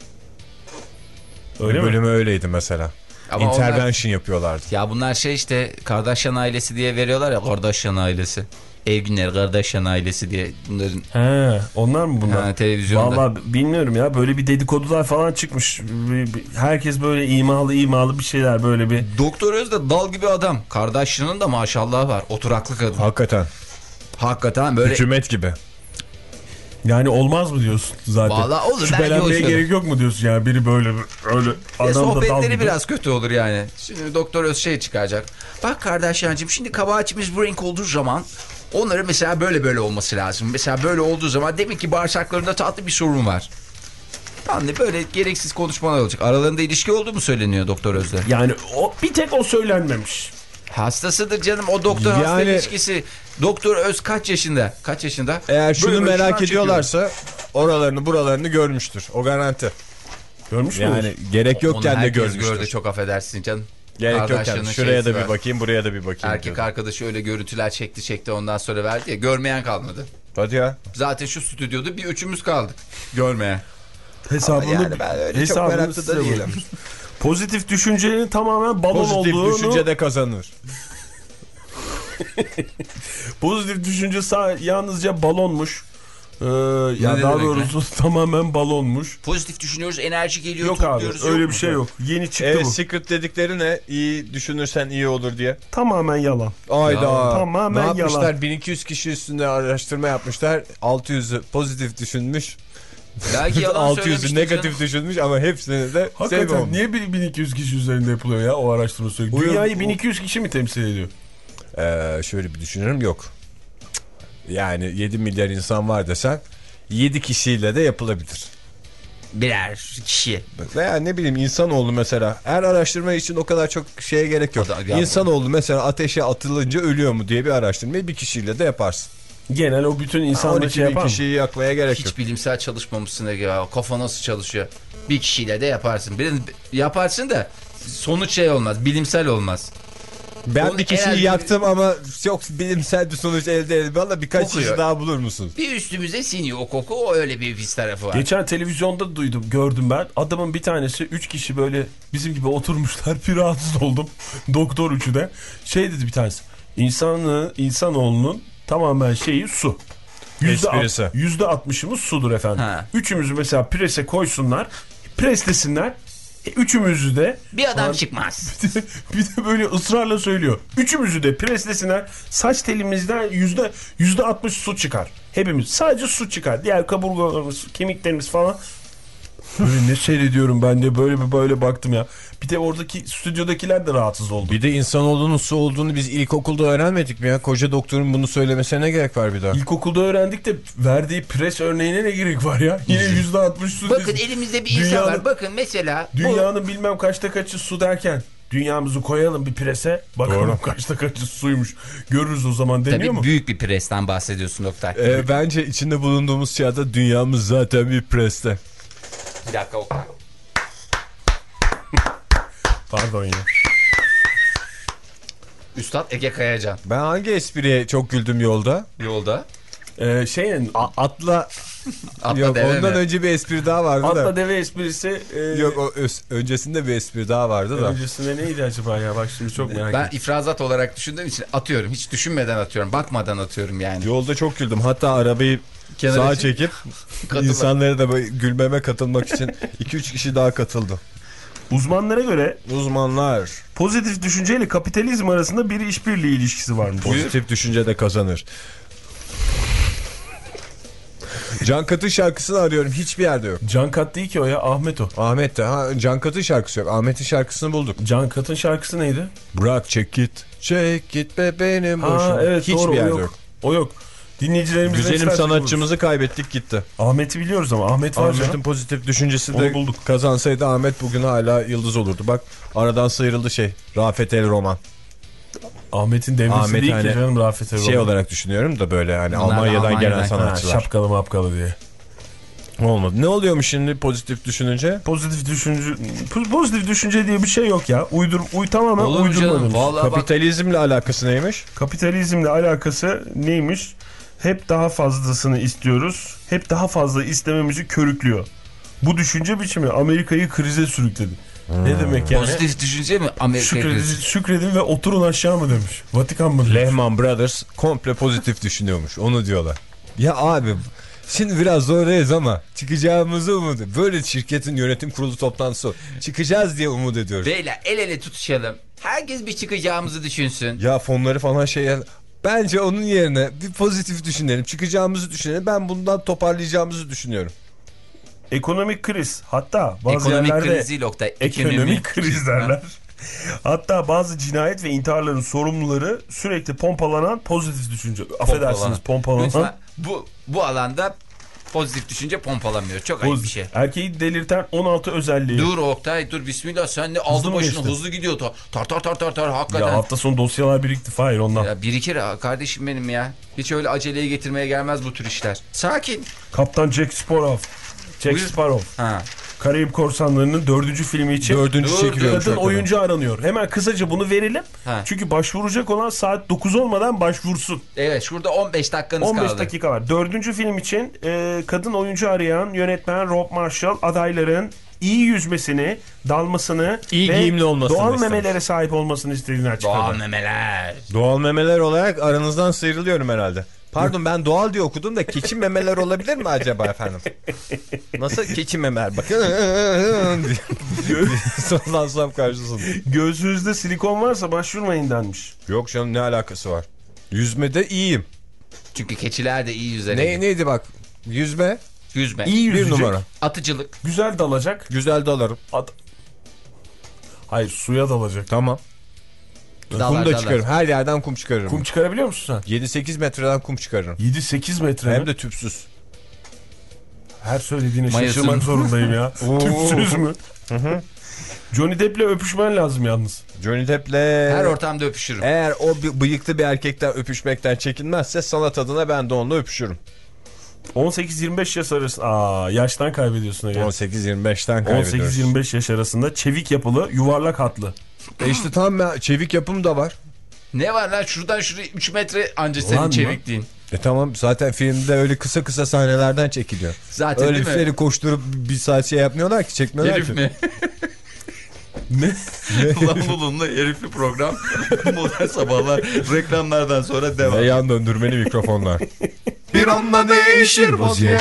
Öyle mi? Bölümü öyleydi mesela. Ama Intervention yapıyorlardı. Ya bunlar şey işte Kardashian ailesi diye veriyorlar ya, Kardashian ailesi. Ev günleri Kardashian ailesi diye bunların. He, onlar mı bunlar? Ha, televizyonda. Vallahi bilmiyorum ya, böyle bir dedikodular falan çıkmış. Bir- bir- Herkes böyle imalı imalı bir şeyler böyle bir. Doktor Öz de dal gibi adam. Kardashian'ın da maşallah var. Oturaklı kadın. Hakikaten. Hakikaten böyle. Hükümet gibi. Yani olmaz mı diyorsun zaten? Vallahi olur, belki Şüphelenmeye hoşlanır. gerek yok mu diyorsun yani, biri böyle öyle Ve adam da dal sohbetleri gibi. biraz kötü olur yani. Şimdi Doktor Öz şey çıkacak. Bak Kardashian'cığım, şimdi kabahatimiz bu renk olduğu zaman onları mesela böyle böyle olması lazım. Mesela böyle olduğu zaman demek ki bağırsaklarında tatlı bir sorun var. Yani böyle gereksiz konuşmalar olacak. Aralarında ilişki olduğu mu söyleniyor Doktor Öz'le? Yani o, bir tek o söylenmemiş. Hastasıdır canım o doktor hasta Yani- ilişkisi. Doktor Öz kaç yaşında? Kaç yaşında? Eğer şunu Böyle merak şuradan ediyorlarsa oralarını buralarını görmüştür. O garanti. Görmüş mü? Yani gerek Onu yokken de herkes görmüştür. gördü, çok affedersin canım. Gerek yokken. Kardashian'ın Şuraya da şeysi bir var. bakayım, buraya da bir bakayım. Erkek diyordu. arkadaşı öyle görüntüler çekti çekti ondan sonra verdi ya, görmeyen kalmadı. Hadi ya. Zaten şu stüdyoda bir üçümüz kaldık görmeyen. Hesabını, Yani ben öyle çok hesabını meraklı size da değilim. bırakıyorum. Pozitif düşüncenin tamamen balon Pozitif olduğunu... düşünce de kazanır. Pozitif düşünce sağ, yalnızca balonmuş. Ee, ya ne daha demek doğrusu tamamen balonmuş. Pozitif düşünüyoruz, enerji geliyor, Yok abi, topluyoruz, öyle yok bir mu? şey yok. Yeni çıktı Evet, bu. secret dedikleri ne? İyi düşünürsen iyi olur diye. Tamamen yalan. Ayda. Ya, tamamen ne yapmışlar? yalan. bin iki yüz kişi üstünde araştırma yapmışlar. altı yüzü pozitif düşünmüş. Belki yalan altı yüzü söylemiştir negatif canım. düşünmüş ama hepsini de Hakikaten sevmemiş. niye bin iki yüz kişi üzerinde yapılıyor ya o araştırma sürekli? Uyum- Dünyayı bin iki yüz kişi mi temsil ediyor? Ee, şöyle bir düşünürüm, yok. Yani yedi milyar insan var desen yedi kişiyle de yapılabilir. Birer kişi. Veya ne bileyim, insanoğlu mesela. Her araştırma için o kadar çok şeye gerek yok. O da- ya- İnsanoğlu mesela ateşe atılınca ölüyor mu diye bir araştırmayı bir kişiyle de yaparsın. Genel o bütün insanlar on şey iki bin yapar mı? kişiyi yakmaya gerek yok. Hiç bilimsel çalışmamışsın ya. Kafa nasıl çalışıyor? Bir kişiyle de yaparsın. Bir, yaparsın da sonuç şey olmaz. Bilimsel olmaz. Ben Onu bir kişiyi eğer- yaktım ama çok bilimsel bir sonuç elde edildi. Valla birkaç Kokuyor. kişi daha bulur musun? Bir üstümüze siniyor o koku. O öyle bir pis tarafı var. Geçen televizyonda duydum, gördüm ben. Adamın bir tanesi, üç kişi böyle bizim gibi oturmuşlar. Bir rahatsız oldum. Doktor üçü de. Şey dedi bir tanesi. İnsanı, insanoğlunun tamamen şeyi su. Yüzde Esprisi. alt- Yüzde altmışımız sudur efendim. Ha. Üçümüzü mesela prese koysunlar. Preslesinler. E, üçümüzü de Bir adam Abi- çıkmaz. bir de böyle ısrarla söylüyor. Üçümüzü de preslesinler. Saç telimizden yüzde yüzde altmış su çıkar. Hepimiz sadece su çıkar. Diğer kaburgalarımız, kemiklerimiz falan. Böyle ne seyrediyorum ben de, böyle bir böyle baktım ya. Bir de oradaki stüdyodakiler de rahatsız oldu. Bir de insanoğlunun su olduğunu biz ilkokulda öğrenmedik mi ya? Koca doktorun bunu söylemesine ne gerek var bir daha? İlkokulda öğrendik de verdiği pres örneğine ne gerek var ya? Yine yüzde altmış su. Bakın diyorsun. elimizde bir insan Dünyanın- var. Bakın mesela bu Dünyanın bilmem kaçta kaçı su derken dünyamızı koyalım bir prese. Bakalım Doğru. kaçta kaçı suymuş. Görürüz o zaman demiyor tabii mu? büyük bir presten bahsediyorsun Oktay. Ee, bence içinde bulunduğumuz çağda dünyamız zaten bir preste. Bir dakika Oktay. Pardon ya. Üstad Ege Kayacan Ben hangi espriye çok güldüm yolda? yolda. Ee, şeyin A- atla... Atla Yok, deve ondan mi? önce bir espri daha vardı atla da. deve esprisi. E, Yok, o öz- öncesinde bir espri daha vardı da. öncesinde neydi acaba ya? Bak şimdi çok merak Ben ettim. ifrazat olarak düşündüğüm için atıyorum. Hiç düşünmeden atıyorum. Bakmadan atıyorum yani. Yolda çok güldüm. Hatta arabayı Kenara sağa çek- çekip Katılma. insanları da böyle gülmeme katılmak için iki üç kişi daha katıldı. Uzmanlara göre Uzmanlar pozitif düşünceyle kapitalizm arasında bir işbirliği ilişkisi varmış. pozitif düşünce de kazanır. Can Kat'ın şarkısını arıyorum. Hiçbir yerde yok. Can Kat değil ki o ya. Ahmet o. Ahmet de. Ha, Can Kat'ın şarkısı yok. Ahmet'in şarkısını bulduk. Can Kat'ın şarkısı neydi? Bırak çek git. Çek git be benim Ha boşum. evet Hiçbir doğru, yerde o yok. yok. O yok. Dinleyicilerimiz Güzelim sanatçımızı kaybettik gitti. Ahmet'i biliyoruz ama Ahmet var Ahmet'in canım. pozitif düşüncesi Onu de bulduk. kazansaydı Ahmet bugün hala yıldız olurdu. Bak aradan sıyrıldı şey. Rafet El Roman. Ahmet'in devresi Ahmet değil hani ki canım Rafet Şey Erol. olarak düşünüyorum da böyle hani Bunlar Almanya'dan Almanya'dan- gelen Ha, sanatçılar. şapkalı mapkalı diye. Olmadı. Ne oluyormuş şimdi pozitif düşününce? Pozitif düşünce pozitif düşünce diye bir şey yok ya. Uydur uy tamamen Olur mu canım? uydurmadım. Vallahi bak, Kapitalizmle alakası neymiş? Kapitalizmle alakası neymiş? Hep daha fazlasını istiyoruz. Hep daha fazla istememizi körüklüyor. Bu düşünce biçimi Amerika'yı krize sürükledi. Hmm. Ne demek yani? pozitif düşünce mi Amerika Şükredin, krizi? şükredin ve oturun aşağı mı demiş. Vatikan mı demiş? Lehman Brothers komple pozitif düşünüyormuş. Onu diyorlar. Ya abi şimdi biraz zorlayız ama çıkacağımızı umut ediyoruz. Böyle şirketin yönetim kurulu toplantısı çıkacağız diye umut ediyoruz. Beyler el ele tutuşalım. Herkes bir çıkacağımızı düşünsün. Ya fonları falan şey... Bence onun yerine bir pozitif düşünelim. Çıkacağımızı düşünelim. Ben bundan toparlayacağımızı düşünüyorum. Ekonomik kriz. Hatta bazı Ekonomik yerlerde krizi nokta. ekonomik kriz derler. Hatta bazı cinayet ve intiharların sorumluları sürekli pompalanan pozitif düşünce. Affedersiniz pompalanan. Lütfen bu, bu alanda pozitif düşünce pompalamıyor. Çok ayıp bir şey. Erkeği delirten on altı özelliği. Dur Oktay dur bismillah sen de aldı mı başını geçti? hızlı gidiyor. Tar tar tar tar tar hakikaten. Ya hafta sonu dosyalar birikti Fahir ondan. Ya birikir ha, kardeşim benim ya. Hiç öyle aceleye getirmeye gelmez bu tür işler. Sakin. Kaptan Jack Sparrow. Jack Buyur. Sparrow. Ha. Karayip Korsanları'nın dördüncü filmi için Dördüncü Dur, çekiliyor. kadın oyuncu aranıyor. Hemen kısaca bunu verelim. Ha. Çünkü başvuracak olan saat dokuz olmadan başvursun. Evet şurada on beş dakikanız on beş kaldı. dakika var. Dördüncü film için e, kadın oyuncu arayan yönetmen Rob Marshall adayların iyi yüzmesini, dalmasını İyi ve giyimli olmasını doğal istemiş. memelere sahip olmasını istediğini açıkladı. Doğal memeler. Doğal memeler olarak aranızdan sıyrılıyorum herhalde. Pardon ben doğal diye okudum da keçi memeler olabilir mi acaba efendim? Nasıl keçi memeler? Bakın sallansam karşısında. Göğsünüzde silikon varsa başvurmayın denmiş. Yok canım ne alakası var? Yüzmede iyiyim. Çünkü keçiler de iyi yüzer. Ne, neydi bak? Yüzme Yüzme. İyi bir yüzecek, numara. Atıcılık. güzel dalacak. Güzel dalarım. At... Hayır suya dalacak. Tamam. Dalar, kum da dalar. çıkarırım. Her yerden kum çıkarırım. Kum çıkarabiliyor musun sen? yedi sekiz metreden kum çıkarırım. yedi sekiz metre Hem mi? de tüpsüz. Her söylediğine Mayasın. şaşırmak zorundayım ya. Tüpsüz mü? Johnny Depp'le öpüşmen lazım yalnız. Johnny Depp'le... Her ortamda öpüşürüm. Eğer o bi- bıyıklı bir erkekten öpüşmekten çekinmezse sanat adına ben de onunla öpüşürüm. on sekiz yirmi beş yaş arasında. Aa, yaştan kaybediyorsun. Aga. on sekiz yirmi beşten on kaybediyoruz. sekiz yirmi beş yaş arasında çevik yapılı, yuvarlak hatlı. E işte tam ben, çevik yapım da var. Ne var lan şuradan şuraya üç metre anca Ulan senin mı? çevikliğin. E tamam zaten filmde öyle kısa kısa sahnelerden çekiliyor. Zaten Öyle değil mi? herifleri koşturup bir saat şey yapmıyorlar ki çekmiyorlar Herif ki. mi? Ne? Ulan bulunla herifli program. Modern Sabahlar reklamlardan sonra devam. Ve yan döndürmeli mikrofonlar. Bir anda değişir vaziyet.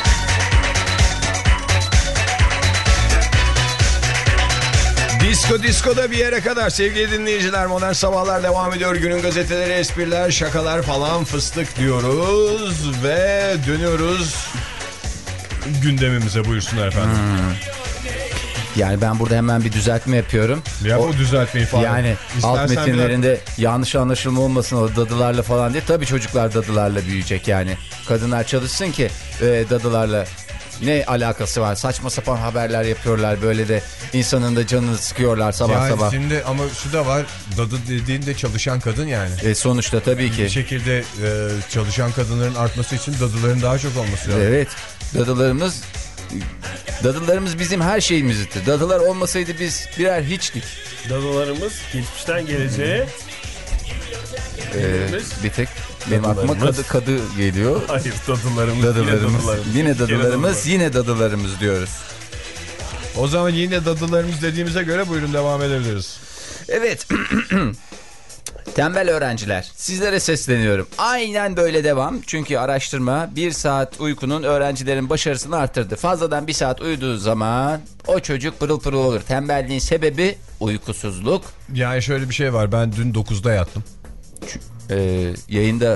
Disko diskoda bir yere kadar sevgili dinleyiciler, Modern Sabahlar devam ediyor. Günün gazeteleri, espriler, şakalar falan fıstık diyoruz ve dönüyoruz gündemimize. Buyursunlar efendim. Yani ben burada hemen bir düzeltme yapıyorum. Ya bu düzeltmeyi falan. Yani alt İstersen metinlerinde yanlış anlaşılma olmasın o dadılarla falan diye. Tabii çocuklar dadılarla büyüyecek yani. Kadınlar çalışsın ki e, dadılarla ne alakası var? Saçma sapan haberler yapıyorlar böyle de insanın da canını sıkıyorlar sabah yani sabah. Şimdi ama şu da var, dadı dediğinde çalışan kadın yani. E, sonuçta tabii ki. Bir şekilde e, çalışan kadınların artması için dadıların daha çok olması lazım. Evet. Dadılarımız dadılarımız bizim her şeyimizdir. Dadılar olmasaydı biz birer hiçtik. Dadılarımız geçmişten geleceğe. Ee, bir tek benim aklıma kadı, kadı geliyor. Hayır dadılarımız. Dadılarımız. Yine dadılarımız, Yine yine dadılarımız diyoruz. O zaman yine dadılarımız dediğimize göre buyurun devam edebiliriz. Evet. Tembel öğrenciler, sizlere sesleniyorum. Aynen böyle devam. Çünkü araştırma bir saat uykunun öğrencilerin başarısını arttırdı. Fazladan bir saat uyuduğu zaman o çocuk pırıl pırıl olur. Tembelliğin sebebi uykusuzluk. Yani şöyle bir şey var, ben dün dokuzda yattım. Ee, yayında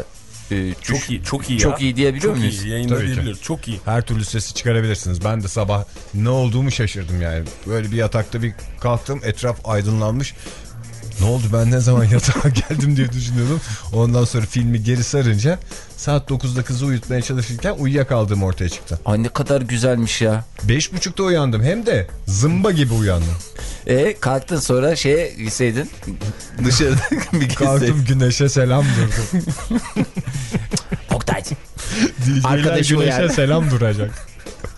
e, Çok iyi, çok iyi Çok ya. iyi diyebiliyor çok muyuz? Çok iyi, yayında Tabii ki. diyebiliyoruz. Çok iyi. Her türlü sesi çıkarabilirsiniz. Ben de sabah ne olduğumu şaşırdım yani. Böyle bir yatakta bir kalktım, etraf aydınlanmış. Ne oldu, ben ne zaman yatağa geldim diye düşünüyordum. Ondan sonra filmi geri sarınca saat dokuzda kızı uyutmaya çalışırken uyuyakaldığım ortaya çıktı. Ay ne kadar güzelmiş ya. Beş buçukta uyandım, hem de zımba gibi uyandım. E kalktın sonra şeye gitseydin dışarıda bir gezseydin. Kalktım, güneşe selam durdum. Oktay. D J'ler Arkadaşı güneşe uyardı. selam duracak.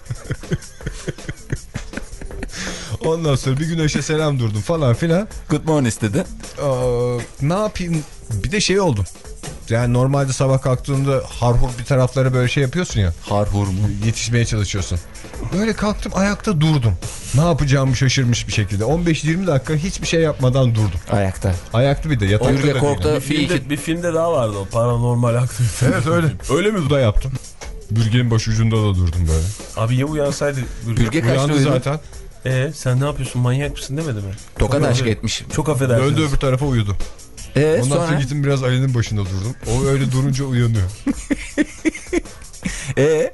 Ondan sonra bir güneşe selam durdum falan filan. Good morning dedi. Ee, ne yapayım? Bir de şey oldum. Yani normalde sabah kalktığında harhur bir taraflara böyle şey yapıyorsun ya. Harhur mu? Yetişmeye çalışıyorsun. Böyle kalktım, ayakta durdum. Ne yapacağımı şaşırmış bir şekilde. on beş yirmi dakika hiçbir şey yapmadan durdum. Ayakta. Ayakta, bir de yatakta Yürge da korktu. değilim. Bir filmde, bir filmde daha vardı o, paranormal aktivite. Evet öyle. Öyle mi? Bu da yaptım. Bürgenin başucunda da durdum böyle. Abi ya uyansaydı. Bürge kaçta Uyandı uyudu? zaten. Eee sen ne yapıyorsun, manyak mısın demedi mi? Tokat Çok aşk affedersin. etmiş. Çok affedersiniz. Döndü öbür tarafa, uyudu. E Ondan sonra, sonra? gittim biraz Ali'nin başında durdum. O öyle durunca uyanıyor. E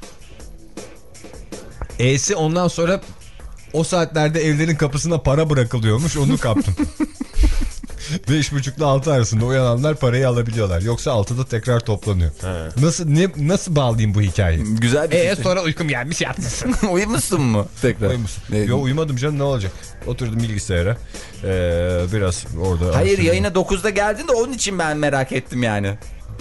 E'si ondan sonra o saatlerde evlerin kapısına para bırakılıyormuş, onu kaptım. Beş buçukla altı arasında uyananlar parayı alabiliyorlar. Yoksa altıda tekrar toplanıyor. He. Nasıl ne nasıl bağlayayım bu hikayeyi? güzel bir Eee şey. sonra uykum gelmiş, yatmışsın. Uyumuşsun mu? Tekrar. Uyumuşsun. Ne- Yo, uyumadım canım, ne olacak? Oturdum bilgisayara. Ee, biraz orada. Hayır, araştırdım. yayına dokuzda geldin de onun için ben merak ettim yani.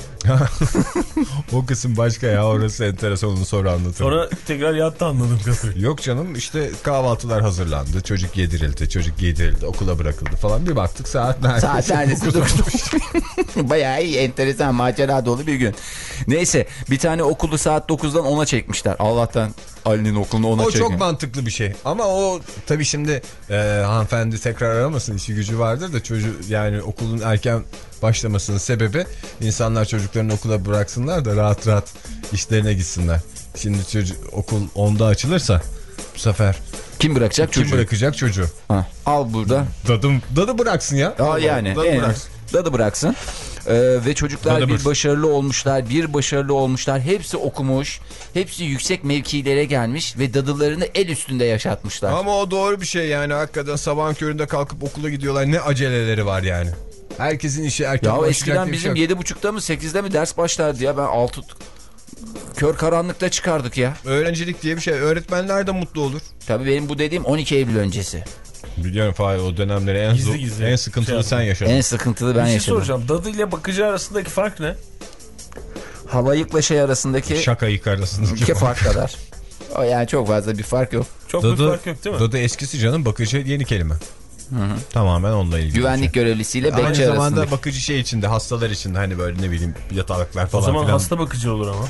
O kısım başka ya, orası enteresan, onu sonra anlatırım. Sonra tekrar yattı anladım kadarıyla. Yok canım, işte kahvaltılar hazırlandı. Çocuk yedirildi. Çocuk giydirildi. Okula bırakıldı falan. Bir baktık saat neredeyse. Saat neredeyse dokuz. Bayağı iyi, enteresan, macera dolu bir gün. Neyse, bir tane okulu saat dokuzdan ona çekmişler. Allah'tan Ali'nin okulunu ona O çekmiyor. çok mantıklı bir şey. Ama o tabii şimdi e, hanımefendi tekrar aramasın, işi gücü vardır da, çocuğu yani okulun erken başlamasının sebebi insanlar çocuklarını okula bıraksınlar da rahat rahat işlerine gitsinler. Şimdi çocuk, okul onda açılırsa bu sefer Kim bırakacak kim çocuğu? bırakacak çocuğu? Ha, al burada. Dadım, dadı bıraksın ya. Aa, yani. Dadı en- bıraksın. Dadı bıraksın. Ee, ve çocuklar Dadı bir bıraksın. başarılı olmuşlar, bir başarılı olmuşlar. Hepsi okumuş, hepsi yüksek mevkilere gelmiş ve dadılarını el üstünde yaşatmışlar. Ama o doğru bir şey yani, hakikaten sabahın köründe kalkıp okula gidiyorlar, ne aceleleri var yani. Herkesin işi erken Ya başlayacak eskiden diye bir bizim şey yok. yedi buçukta mı sekizde mi ders başlardı ya, ben altı kör karanlıkta çıkardık ya. Öğrencilik diye bir şey, öğretmenler de mutlu olur. Tabii benim bu dediğim on iki Eylül öncesi. Biliyorum Fahir, o dönemleri en, Gizli zor- gizli. en sıkıntılı Şey sen yaşadın. En sıkıntılı ben Bir şey yaşadım. soracağım. Dadı ile bakıcı arasındaki fark ne? Halayıkla şey arasındaki Şaka yık arasında. iki fark kadar. O yani çok fazla bir fark yok. Çok Dadı, bir fark yok değil mi? Dadı eskisi canım, bakıcı yeni kelime. Hı hı. Tamamen onunla ilgili. Güvenlik bir şey. görevlisiyle Aynı bekçi zamanda arasındaki. bakıcı şey içinde, hastalar içinde, hani böyle ne bileyim yataklar O falan zaman filan. hasta bakıcı olur ama.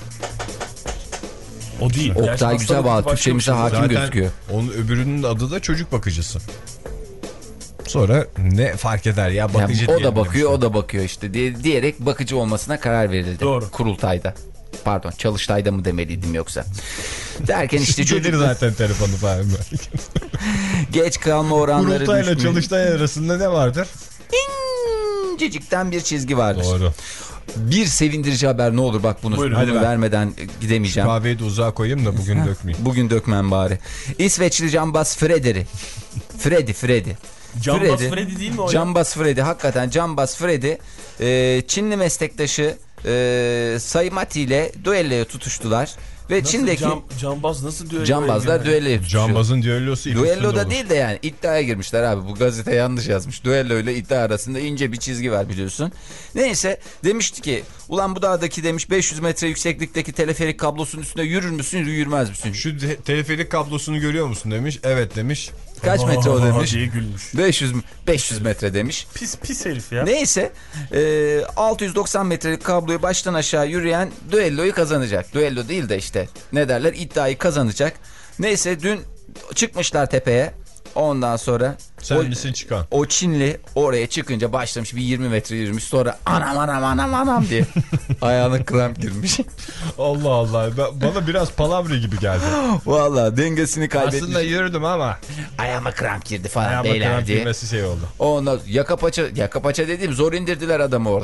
O değil. Gerçi Oktay hasta güzel bakıcı bağlı. başka bir Türkçemize şey. hakim Zaten gözüküyor. onun öbürünün adı da çocuk bakıcısı. Sonra ne fark eder ya, bakıcı Yani o da diyelim bakıyor, demişler. o da bakıyor işte diye, diyerek bakıcı olmasına karar verildi. Doğru. Kurultayda. Pardon, çalıştayda mı demeliydim yoksa. Derken işte Gelir çocuk zaten telefonu falan. geç kalma oranları Kurultayla düşmüyor. çalıştay arasında ne vardır? İncecikten bir çizgi vardır. Doğru. Bir sevindirici haber ne olur bak bunu, Buyurun, bunu hadi ver. vermeden gidemeyeceğim. Kahveyi de uzağa koyayım da bugün dökmeyeyim. Bugün dökmem bari. İsveçli cambaz Freddy. Freddy, Freddy. Cambaz Freddy değil mi o ya? Cambaz Freddy, hakikaten Cambaz Freddy. E, Çinli meslektaşı e, Saimati ile düelloya tutuştular. Ve Nasıl Çin'deki cam, cambaz nasıl düello? cambazlar düelloya tutuşuyor. Cambazın düellosu ilk üstünde Düello da olur. değil de yani iddiaya girmişler abi. Bu gazete yanlış yazmış. Düello ile iddia arasında ince bir çizgi var biliyorsun. Neyse demişti ki ulan bu dağdaki demiş beş yüz metre yükseklikteki teleferik kablosunun üstünde yürür müsün yürümez misin? Şu te- teleferik kablosunu görüyor musun demiş. Evet demiş. Kaç metre o demiş? diye gülmüş. beş yüz beş yüz metre demiş. Pis pis herif ya. Neyse e, altı yüz doksan metrelik kabloyu baştan aşağı yürüyen düelloyu kazanacak. Düello değil de işte ne derler, iddiayı kazanacak. Neyse dün çıkmışlar tepeye. Ondan sonra Sen o, misin çıkan? o Çinli oraya çıkınca başlamış bir yirmi metre yürümüş, sonra anam anam anam anam diye ayağına kramp girmiş. Allah Allah. Ben- bana biraz palavra gibi geldi. Vallahi dengesini kaybetmiş. Aslında yürüdüm ama Ayağıma kramp girdi falan ayağıma beyler kramp diye. girmesi şey oldu. Ondan yaka paça, yaka paça dediğim zor indirdiler adamı oradan.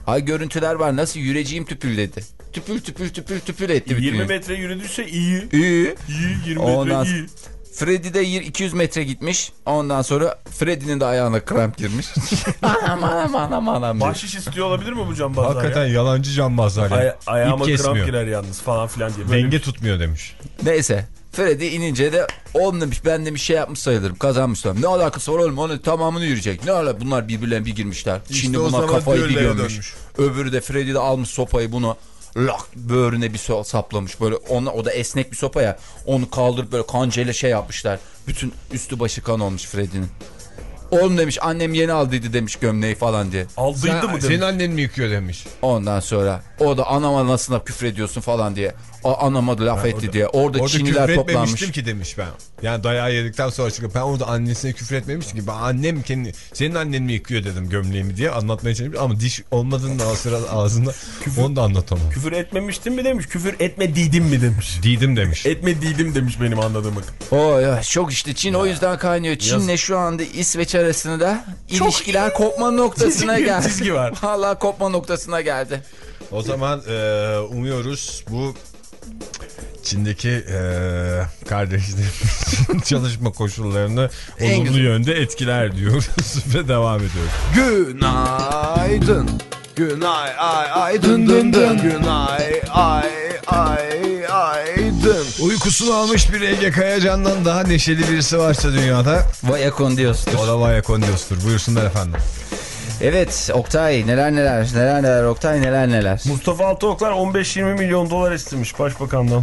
Ay görüntüler var, nasıl yüreceğim tüpülledi. Tüpül tüpül tüpül tüpül etti. yirmi bütün. metre yürüdüyse iyi. İyi. İyi yirmi Ondan metre iyi. Freddy de iki yüz metre gitmiş. Ondan sonra Freddy'nin de ayağına kramp girmiş. Anam anam anam anam. Bahşiş istiyor olabilir mi bu cambazlar Hakikaten ya? yalancı cambazlar ya. Ay ayağıma İp kramp kesmiyor. girer yalnız falan filan diye. Böyle Denge bir- tutmuyor demiş. Neyse. Freddy inince de oğlum demiş, ben demiş şey yapmış sayılırım, kazanmışlar. Ne alakası var oğlum, onun tamamını yürüyecek. Ne ala, bunlar birbirlerine bir girmişler. İşte Şimdi o buna zaman kafayı bir düellere gömmüş. dönmüş. Öbürü de Freddy de almış sopayı, bunu lak böğrüne bir so saplamış. Böyle ona, o da esnek bir sopa ya. Onu kaldırıp böyle kancayla şey yapmışlar. Bütün üstü başı kan olmuş Freddy'nin. Oğlum demiş, annem yeni aldıydı demiş gömleği falan diye. Aldıydı Sen, mı demiş. senin annen mi yıkıyor demiş. Ondan sonra o da anama nasıl küfrediyorsun falan diye. A anama da laf etti orada, diye. Orada, Orada Çinliler küfür toplanmış. etmemiştim ki demiş ben. Yani dayağı yedikten sonra çıkıp ben orada annesine küfür etmemiştim ki. Ben annem kendi, senin annen mi yıkıyor dedim gömleğimi diye anlatmaya çalışmış. Ama diş olmadığının da sıra ağzında onu da anlatamam. Küfür etmemiştin mi demiş. Küfür etmediydim mi demiş. Didim demiş. Etmediydim demiş benim anladığım. Oy oy, çok işte Çin o yüzden kaynıyor. Çin'le şu anda İsveç arasında ilişkiler kopma noktasına Çizgi- geldi. çizgi var. Hala kopma noktasına geldi. O zaman e, umuyoruz bu Çin'deki e, kardeşlerimizin çalışma koşullarını En olumlu güzel. yönde etkiler diyoruz ve devam ediyoruz. Günaydın. Günay ay ay dın dın dın. Günay ay ay ay dın. Uykusunu almış bir Ege Kayacan'dan daha neşeli birisi varsa dünyada Vayakon diyorsun. o da Vaya Kondios'tur. Buyursunlar efendim. Evet Oktay, neler neler neler neler Oktay, neler neler. Mustafa Altıoklar on beş yirmi milyon dolar istemiş başbakandan.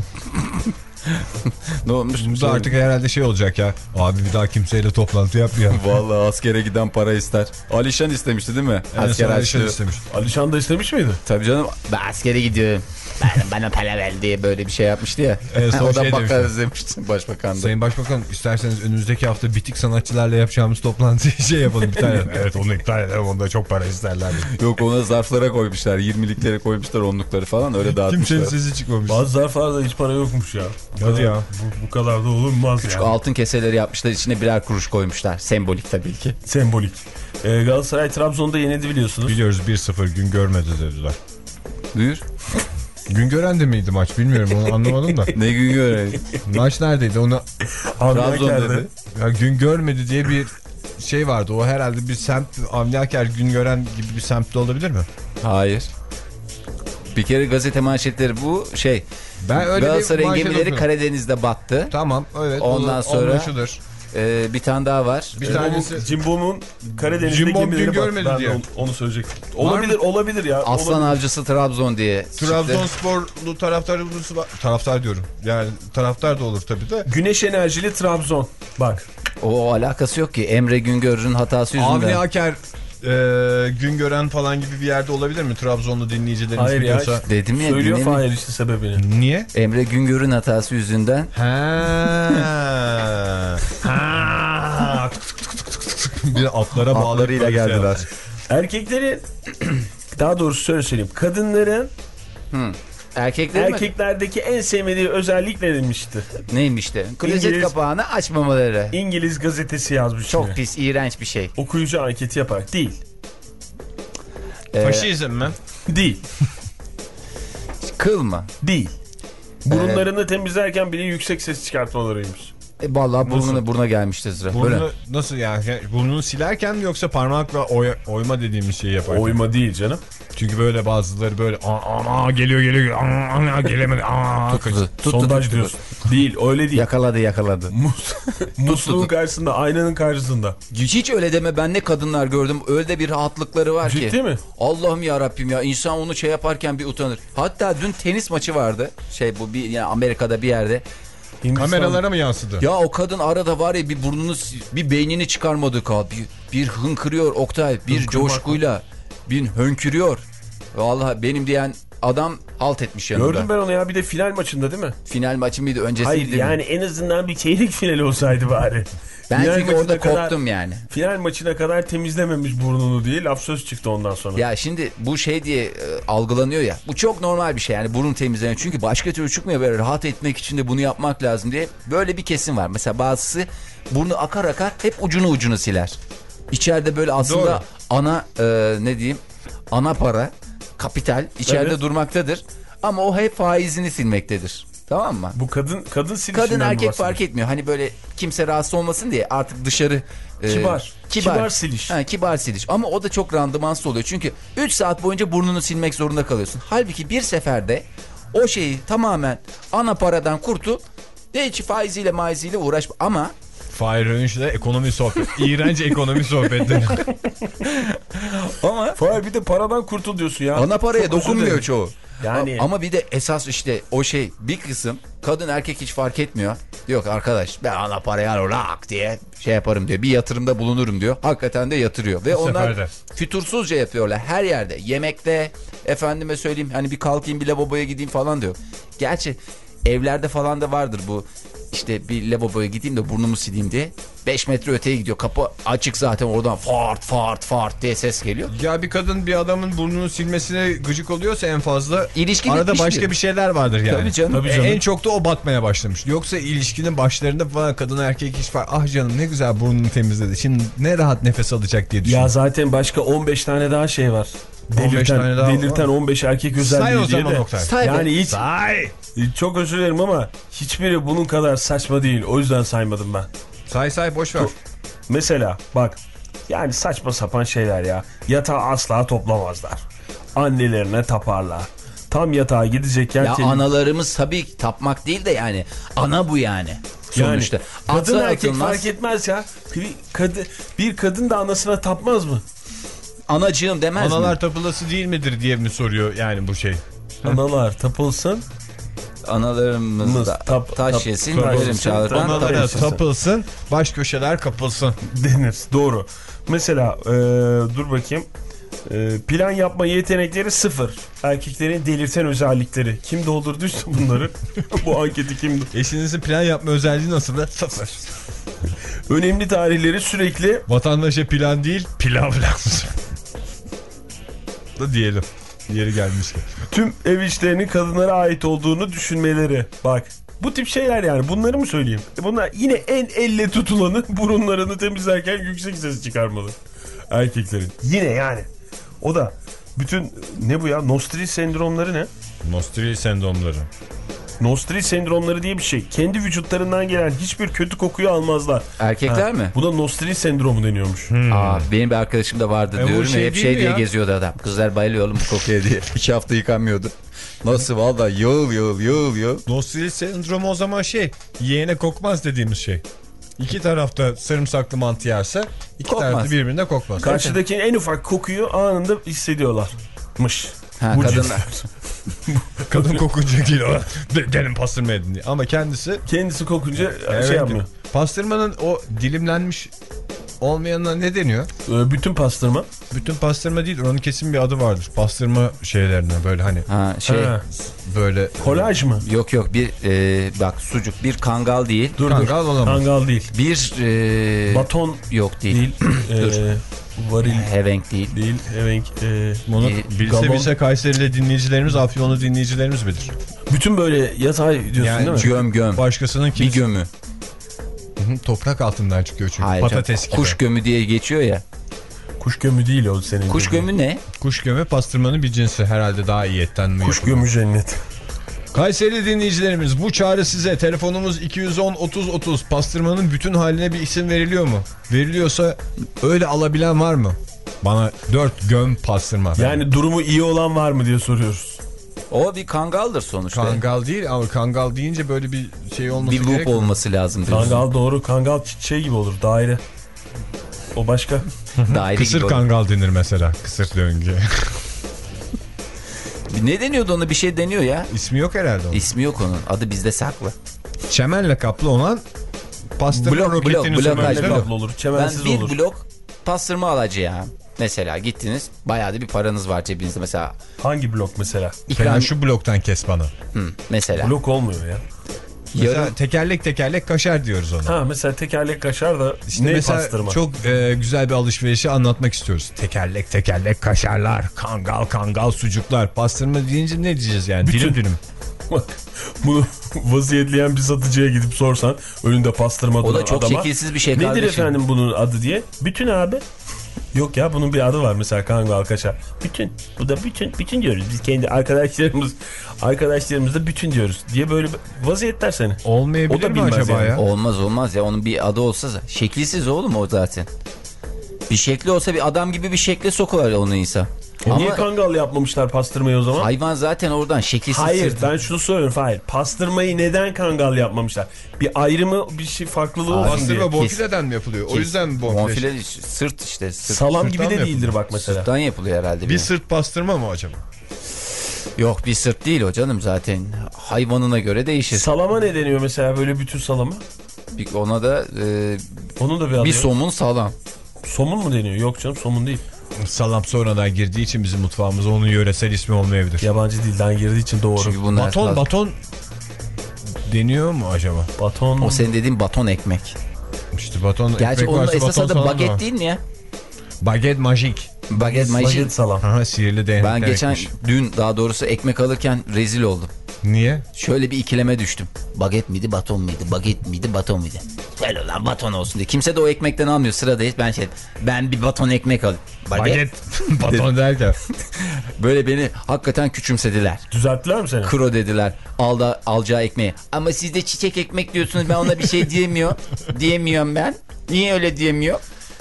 Ne olmuş? Bu da artık herhalde şey olacak ya. Abi bir daha kimseyle toplantı yapmayalım. Vallahi askere giden para ister. Alişan istemişti değil mi? En Asker son Alişan açlığı. istemiş. Alişan da istemiş miydi? Tabii canım, ben askere gidiyorum. Bana, bana para ver diye böyle bir şey yapmıştı ya. En son O da şey bakarız demişti başbakan da. Sayın Başbakan, isterseniz önümüzdeki hafta bitik sanatçılarla yapacağımız toplantıyı şey yapalım. İptal edelim. Evet, onu iptal edelim. Onda çok para isterler. Yok, ona zarflara koymuşlar. yirmiliklere koymuşlar, onlukları falan öyle dağıtmışlar. Kimsenin sesi çıkmamış. Bazı zarflarda hiç para yokmuş ya. Hadi ya. Bu, bu kadar da olunmaz Küçük ya. altın keseleri yapmışlar, içine birer kuruş koymuşlar. Sembolik tabii ki. Sembolik. Ee, Galatasaray Trabzon'da yenildi biliyorsunuz. Biliyoruz bir sıfır gün görmedi dediler. Duyur. Gün gören de miydi maç bilmiyorum, onu anlamadım da. Ne gün göre. Maç neredeydi onu Trabzon Avni dedi. ya, gün görmedi diye bir şey vardı. O herhalde bir semt, Avni Aker gün gören gibi bir semtte olabilir mi? Hayır. Bir kere gazete manşetleri bu şey. Ben öyle Galatasaray bir manşet gemileri okuyorum. Karadeniz'de battı. Tamam, evet. Ondan o- sonra- onlaşılır. Ee, bir tane daha var. Bir Ee, tanesi Cimbom'un Karadeniz'de Cimbom gemileri gün battı. görmedi Ben de diye. onu, onu söyleyecektim. Olabilir, olabilir ya. Aslan olabilir. avcısı Trabzon diye çıktı. Trabzonsporlu taraftar var. Taraftar diyorum. Yani taraftar da olur tabii de. Güneş enerjili Trabzon. Bak. O, o alakası yok ki. Emre Güngör'ün hatası yüzünden. Avni Aker e, gün gören falan gibi bir yerde olabilir mi? Trabzonlu dinleyicilerimiz Hayır ya. biliyorsa. Dedim ya. Söylüyor dinleyin. Fahir işte sebebini. Niye? Emre Güngör'ün hatası yüzünden. Ha. Ha. Bir atlara bağlı. Atlarıyla geldiler. Erkeklerin daha doğrusu şöyle söyleyeyim. Kadınların Erkekler mi? erkeklerdeki en sevmediği özellik ne demişti? Neymiş de? Klozet İngiliz- kapağını açmamaları. İngiliz gazetesi yazmış. Çok yine. pis, iğrenç bir şey. Okuyucu anketi yaparak. Değil. Ee, Faşizm mi? Değil. Kıl mı? Değil. Burunlarını temizlerken bile yüksek ses çıkartmalarıymış. E, vallahi burnuna, buruna gelmiştir sıra. Böyle. Burnunu nasıl yani? Burnunu silerken mi yoksa parmakla oy, oyma dediğimiz şeyi yaparken? Oyma değil canım. Çünkü böyle bazıları böyle ana geliyor geliyor ana, ana gelemedi ana Tuttu, tuttu, Sondaj tuttu. diyorsun. Değil, öyle değil. Yakaladı yakaladı. Mus musluğun karşısında, aynanın karşısında. Hiç öyle deme, ben ne kadınlar gördüm. Öyle de bir rahatlıkları var ki. Ciddi mi? Allah'ım ya Rabbim ya, insan onu şey yaparken bir utanır. Hatta dün tenis maçı vardı. Şey bu bir yani Amerika'da bir yerde. Hindistan- kameralara mı yansıdı? Ya o kadın arada var ya bir burnunu bir beynini çıkarmadı kal. Bir, bir hınkırıyor Oktay, bir Hınkırmak coşkuyla bir hönkürüyor. Vallahi benim diyen adam halt etmiş yanında. Gördüm ben onu ya, bir de final maçında değil mi? Final maçı mıydı öncesiydi? Hayır mi? yani en azından bir çeyrek final olsaydı bari. Ben Final çünkü maçına orada kadar- koptum yani. Final maçına kadar temizlememiş burnunu diye laf söz çıktı ondan sonra. Ya şimdi bu şey diye e, algılanıyor ya. Bu çok normal bir şey yani, burun temizlemek. Çünkü başka türlü çıkmıyor, böyle rahat etmek için de bunu yapmak lazım diye. Böyle bir kesim var. Mesela bazısı burnu akar akar hep ucunu ucunu siler. İçeride böyle aslında Doğru. ana e, ne diyeyim ana para kapital içeride Evet. durmaktadır. Ama o hep faizini silmektedir. Tamam mı? Bu kadın kadın silişinden Kadın mi erkek bahsediyor? fark etmiyor. Hani böyle kimse rahatsız olmasın diye artık dışarı e, Kibar. Kibar siliş. Ha, kibar siliş. Ama o da çok randımansız oluyor. Çünkü üç saat boyunca burnunu silmek zorunda kalıyorsun. Halbuki bir seferde o şeyi tamamen ana paradan kurtul. Hiç faiziyle maiziyle uğraşma. Ama Fahir Öğünç'le ekonomi sohbet. İğrenç ekonomi sohbetleri. ama Fahir bir de paradan kurtul diyorsun ya. ana paraya Çok özür dokunmuyor dilerim. çoğu. Yani- Ama bir de esas işte o şey bir kısım kadın erkek hiç fark etmiyor. Yok arkadaş ben ana paraya rak diye şey yaparım diyor. Bir yatırımda bulunurum diyor. Hakikaten de yatırıyor. Ve Bu onlar sefer de. fütursuzca yapıyorlar her yerde. Yemekte efendime söyleyeyim hani bir kalkayım bir lavaboya gideyim falan diyor. Gerçi evlerde falan da vardır bu. İşte bir lavaboya gideyim de burnumu sileyim diye. beş metre öteye gidiyor. Kapı açık zaten oradan fart fart fart diye ses geliyor. Ya bir kadın bir adamın burnunu silmesine gıcık oluyorsa en fazla İlişki arada bitmiştir. başka bir şeyler vardır yani. Tabii canım. Tabii canım. En çok da o batmaya başlamış. Yoksa ilişkinin başlarında falan kadın erkek hiç fark. Ah canım ne güzel burnunu temizledi. Şimdi ne rahat nefes alacak diye düşünüyorum. Ya zaten başka on beş tane daha şey var. on beş Delirten, tane daha delirten var. on beş erkek özelliği Say o diye zaman de. Oktay. Say be. Yani hiç Say. çok özür dilerim ama hiçbiri bunun kadar saçma değil. O yüzden saymadım ben. Say say boş ver. Mesela bak yani saçma sapan şeyler ya. Yatağı asla toplamazlar. Annelerine taparlar. Tam yatağa gidecekken Ya teli- analarımız tabii tapmak değil de yani ana bu yani. yani Sonuçta. kadın Atlar erkek atılmaz. fark etmez ya. Bir, kadın, bir kadın da anasına tapmaz mı? Anacığım demez Analar mi? tapılası değil midir diye mi soruyor yani bu şey? Analar tapılsın. Analarımız Mız, da tap- taş tap- yesin, taş verim yesin, çağırtan analara taş Analara yesin. tapılsın, baş köşeler kapılsın. Denir. Doğru. Mesela e, dur bakayım. E, plan yapma yetenekleri sıfır. Erkeklerin delirten özellikleri. Kim doldurduysa bunları. Bu anketi kim? Eşinizin plan yapma özelliği nasıl da? Sıfır. Önemli tarihleri sürekli Vatandaşa plan değil, pilav lazım. Da diyelim. Yeri gelmişti. tüm ev işlerinin kadınlara ait olduğunu düşünmeleri. Bak. Bu tip şeyler yani. Bunları mı söyleyeyim? E bunlar yine en elle tutulanı burunlarını temizlerken yüksek ses çıkarmalı. Erkeklerin. Yine yani. O da bütün ne bu ya? Nostri sendromları ne? Nostril sendromları. Nostri sendromları diye bir şey. Kendi vücutlarından gelen hiçbir kötü kokuyu almazlar. Erkekler mi? Bu da nostri sendromu deniyormuş. Aa, benim bir arkadaşım da vardı E, bu diyorum ya, şey hep değil şey mi diye ya? geziyordu adam. Kızlar bayılıyor oğlum bu kokuya diye. İki hafta yıkanmıyordu. Nasıl valla yığıl yığıl yığıl yığıl. Nostril sendromu o zaman şey, yeğene kokmaz dediğimiz şey. İki tarafta sarımsaklı mantı yerse iki Kokmaz. tarafta birbirine kokmaz. Karşıdakinin en ufak kokuyu anında hissediyorlarmış. Ha, Bu kadınlar. cinsler. Kadın kokunca geliyor. De, gelin pastırma edin diye. Ama kendisi Kendisi kokunca evet, şey yapmıyor. Pastırmanın o dilimlenmiş olmayanına ne deniyor? Ee, bütün pastırma. Bütün pastırma değil, onun kesin bir adı vardır. Pastırma şeylerine böyle hani Ha, şey Ha. böyle Kolaj mı? yok yok bir e, bak sucuk bir kangal değil. Dur kangal dur. olamaz. Kangal değil. Bir e, Baton yok değil. değil. ee, varil Hevenk değil. değil. Evenk. Ee, Bunu E, bilse galon. bilse Kayserili dinleyicilerimiz, Afyonlu dinleyicilerimiz bilir. bütün böyle yatay diyorsun Yani değil mi? Göm göm. Başkasının Bir kimse... gömü. Hı, toprak altından çıkıyor çünkü. Hayır, Patates canım. gibi. Kuş gömü diye geçiyor ya. Kuş gömü değil o senin. Kuş dediğin. gömü ne? Kuş gömü pastırmanın bir cinsi, herhalde daha iyi etten mi Kuş yapılıyor? gömü cennet. Kayseri dinleyicilerimiz, bu çağrı size. Telefonumuz iki yüz on otuz otuz. Pastırmanın bütün haline bir isim veriliyor mu? Veriliyorsa öyle alabilen var mı? Bana dört göm pastırma. Yani durumu iyi olan var mı diye soruyoruz. O bir kangaldır sonuçta. Kangal değil ama kangal deyince böyle bir şey olması bir loop gerekmiyor. olması lazım diyorsun. Kangal doğru. Kangal şey gibi olur. Daire. O başka. Daire Kısır gibi olur. kangal denir mesela. Kısır döngü. Ne deniyordu ona, bir şey deniyor ya. İsmi yok herhalde onun. İsmi yok onun. Adı bizde saklı. Çemenle kaplı olan pastırma Blok, roketini blok, blok sürmekle açma. de- Kaplı olur. Ben Çemensiz bir olur. blok pastırma alacağım. Mesela gittiniz, bayağı da bir paranız var cebinizde mesela. Hangi blok mesela? Fena İkram, şu bloktan kes bana. Hı, mesela. Blok olmuyor ya. Mesela Yarım, tekerlek tekerlek kaşar diyoruz ona. Ha mesela tekerlek kaşar da İşte ne mesela pastırma? çok e, güzel bir alışverişi anlatmak istiyoruz. Tekerlek tekerlek kaşarlar, kangal kangal sucuklar. Pastırma deyince ne diyeceğiz yani? Bütün- Dilim dilim. Bak bunu vaziyetleyen bir satıcıya gidip sorsan önünde pastırma o da duran çok adama. şekilsiz bir şey Nedir kardeşim. efendim bunun adı diye. Bütün abi. Yok ya, bunun bir adı var mesela kangal kaşar. Bütün. Bu da bütün. Bütün diyoruz. Biz kendi arkadaşlarımız arkadaşlarımızda bütün diyoruz diye böyle vaziyetler seni. Olmayabilir O da mi bilmez acaba yani. ya? Olmaz olmaz ya, onun bir adı olsa. Şekilsiz oğlum o zaten. Bir şekli olsa bir adam gibi bir şekle sokular onu insan. E Ama niye kangal yapmamışlar pastırmayı o zaman? hayvan zaten oradan şekilsiz. Hayır, sırt- ben şunu söylüyorum. Hayır, pastırmayı neden kangal yapmamışlar? Bir ayrımı, bir şey farklılığı olsun diye. Pastırma bonfileden mi yapılıyor? O yüzden mi bonfile? Bonfile sırt işte. Sırt, Salam gibi Sırttan de mı değildir bak mesela. sırttan yapılıyor herhalde. Bir sırt pastırma mı acaba? Yok, bir sırt değil o canım zaten. Hayvanına göre değişir. Salama ne deniyor mesela, böyle bütün salama? Bir- Ona da e, Onun da bir adı bir yok. somun salam. Somun mu deniyor? Yok canım, somun değil. Salam sonradan girdiği için bizim mutfağımıza onun yöresel ismi olmayabilir. Yabancı dilden girdiği için doğru. Çünkü bunlar Baton baton deniyor mu acaba? Baton. o senin dediğin baton ekmek. İşte baton Gerçi ekmek onun varsa esas baton adı salam da baget var. değil mi ya? Baget majik. Baget Baget majik. salam. Aha, sihirli değnek. Ben geçen ekmiş. dün daha doğrusu ekmek alırken rezil oldum. Niye? Şöyle bir ikileme düştüm. Baget miydi, baton muydu? Baget miydi, baton muydu? Gel ulan baton olsun diye. Kimse de o ekmekten almıyor, sıradayız. Ben şey, ben bir baton ekmek alayım. Baget. Baget. Baton derken. Böyle beni hakikaten küçümsediler. Düzelttiler mi seni? Kro dediler. Al da alacağı ekmeği. Ama siz de çiçek ekmek diyorsunuz. Ben ona bir şey diyemiyor. Diyemiyorum ben. Niye öyle diyemiyor?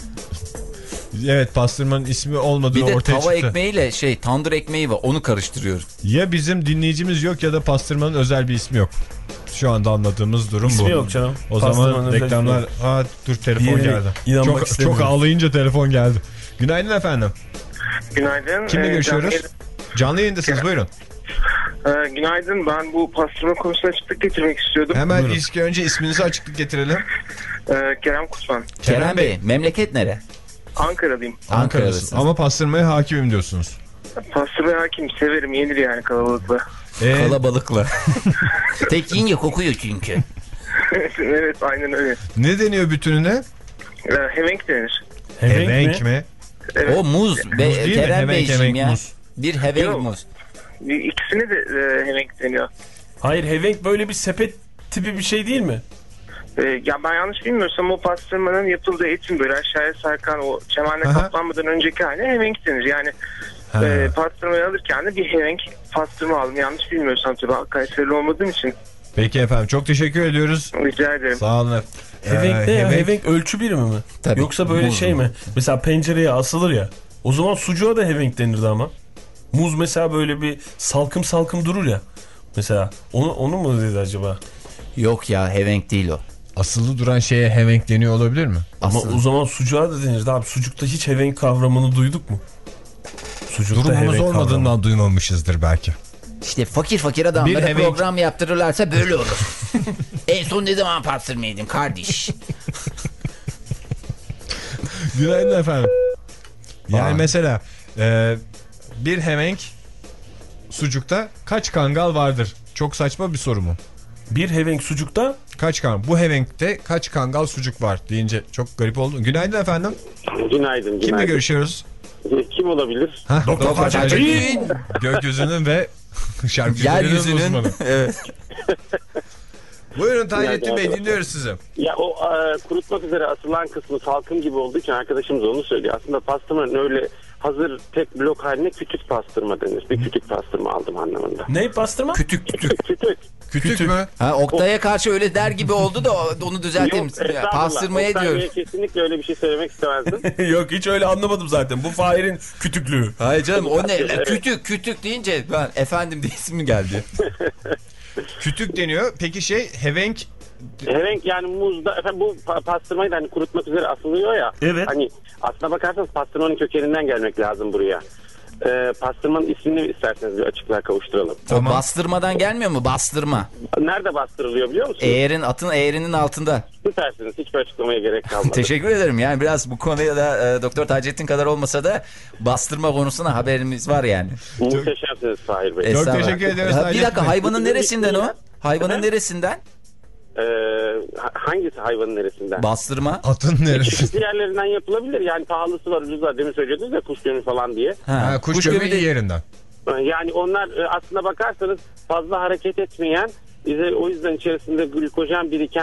Evet, pastırmanın ismi olmadığı Bir de ortaya tava çıktı. ekmeğiyle şey tandır ekmeği var. Onu karıştırıyorum. Ya bizim dinleyicimiz yok ya da pastırmanın özel bir ismi yok. Şu anda anladığımız durum İsmi bu. yok canım. O Pastırmanın zaman özel reklamlar... ismi Aa, dur telefon Diğerine geldi. inanmak Çok, çok istemiyorum. ağlayınca telefon geldi. Günaydın efendim. Günaydın. Kimle Ee, görüşüyoruz? Canlı, Canlı yayındasınız, buyurun. Ee, günaydın. Ben bu pastırma konusuna açıklık getirmek istiyordum. Hemen Buyurun. ilk önce isminizi açıklık getirelim. Ee, Kerem Kutman. Kerem, Kerem Bey, Bey. memleket nere? Ankara'dayım. Ankara'dasınız. Ama pastırmaya hakimim diyorsunuz. Pastırmaya hakim. Severim. Yenir yani kalabalıkla. Ee, Kalabalıkla. Tek yiyince kokuyor çünkü. Evet, aynen öyle. ne deniyor bütününe? Ee, hevenk denir. Hevenk, Hevenk mi? mi? Evet. O muz. Be, değil mi? Kerem Hevenk, Beyciğim hevenk, ya. muz. Bir hevenk Yok. muz. İkisine de e, hevenk deniyor. Hayır, hevenk böyle bir sepet tipi bir şey değil mi? Ee, ya ben yanlış bilmiyorsam o pastırmanın yapıldığı etin böyle aşağıya sarkan o çemenle Aha. kaplanmadan önceki haline hevenk denir. Yani Ha. e, pastırmayı alırken de bir hevenk pastırma aldım. Yanlış bilmiyorsam tabii Kayseri'li olmadığım için. Peki efendim, çok teşekkür ediyoruz. Rica ederim. Sağ olun. Hevenk Ee, ne ya? hevenk- Hevenk ölçü birimi mi? Tabii. Yoksa böyle Muz şey mu? mi? Mesela pencereye asılır ya. O zaman sucuğa da hevenk denirdi ama. Muz mesela böyle bir salkım salkım durur ya. Mesela onu onu mu dedi acaba? Yok ya, hevenk değil o. Asılı duran şeye hevenk deniyor olabilir mi? Ama Aslında. o zaman sucuğa da denirdi abi. Sucukta hiç hevenk kavramını duyduk mu? Sucukta Durumumuz hevenk olmadığından kavramı. duymamışızdır belki. İşte fakir fakir adamlara Bir hevenk- program yaptırırlarsa böyle olur. En son ne zaman pastırma yedim kardeş? Günaydın efendim. Yani Aa. mesela e, bir hevenk sucukta kaç kangal vardır? Çok saçma bir soru mu? Bir hevenk sucukta Kaç kangal? Bu hevenkte kaç kangal sucuk var deyince çok garip oldu. Günaydın efendim. Günaydın. Kimle günaydın. görüşüyoruz? Kim olabilir? Hah, Doktor Taci. Taci. Gökyüzünün ve şarkıcıların Yeryüzünün. uzmanı. Evet. Buyurun Taceddin Bey, Günaydın. dinliyoruz sizi. Ya o e, kurutmak üzere asılan kısmı salkım gibi olduğu için arkadaşımız onu söylüyor. Aslında pastırmanın öyle hazır tek blok haline küçük pastırma denir. Bir küçük pastırma aldım anlamında. ne pastırma? Kütük kütük. Küçük. Kütük, Kütük. mü? Ha, Oktay'a karşı öyle der gibi oldu da onu düzelteyim. Yok, estağfurullah. Pastırmaya Oktay diyor. Bey'e kesinlikle öyle bir şey söylemek istemezdim. Yok, hiç öyle anlamadım zaten. Bu Fahir'in kütüklüğü. Hayır canım, o ne? Evet. Kütük kütük deyince ben efendim diye ismi geldi. Kütük deniyor. Peki şey hevenk Hevenk yani muzda efendim bu pa- pastırmayı da hani kurutmak üzere asılıyor ya. Evet. Hani aslına bakarsanız pastırmanın kökeninden gelmek lazım buraya. Ee, pastırmanın ismini isterseniz bir açıklığa kavuşturalım. O bastırmadan gelmiyor mu? Bastırma. Nerede bastırılıyor biliyor musunuz? Eğerin, atın eğerinin altında. Süpersiniz. Hiçbir açıklamaya gerek kalmadı. Teşekkür ederim. Yani biraz bu konuya da e, Doktor Taceddin kadar olmasa da bastırma konusuna haberimiz var yani. Muhteşemsiniz Fahir Bey. Çok Estağfurullah. teşekkür ediyoruz Ha, bir Taceddin dakika, Bey. hayvanın neresinden o? Hayvanın Efendim? neresinden? Ee, ha- hangisi hayvanın neresinden? Bastırma. Atın neresi? Çeşitli yerlerinden yapılabilir. Yani pahalısı var, ucuz var. Demin söylüyordunuz ya kuş gönü falan diye. Ha, Ha, kuş, gömü de- yerinden. Yani onlar e, aslına bakarsanız fazla hareket etmeyen, bize o yüzden içerisinde glikojen biriken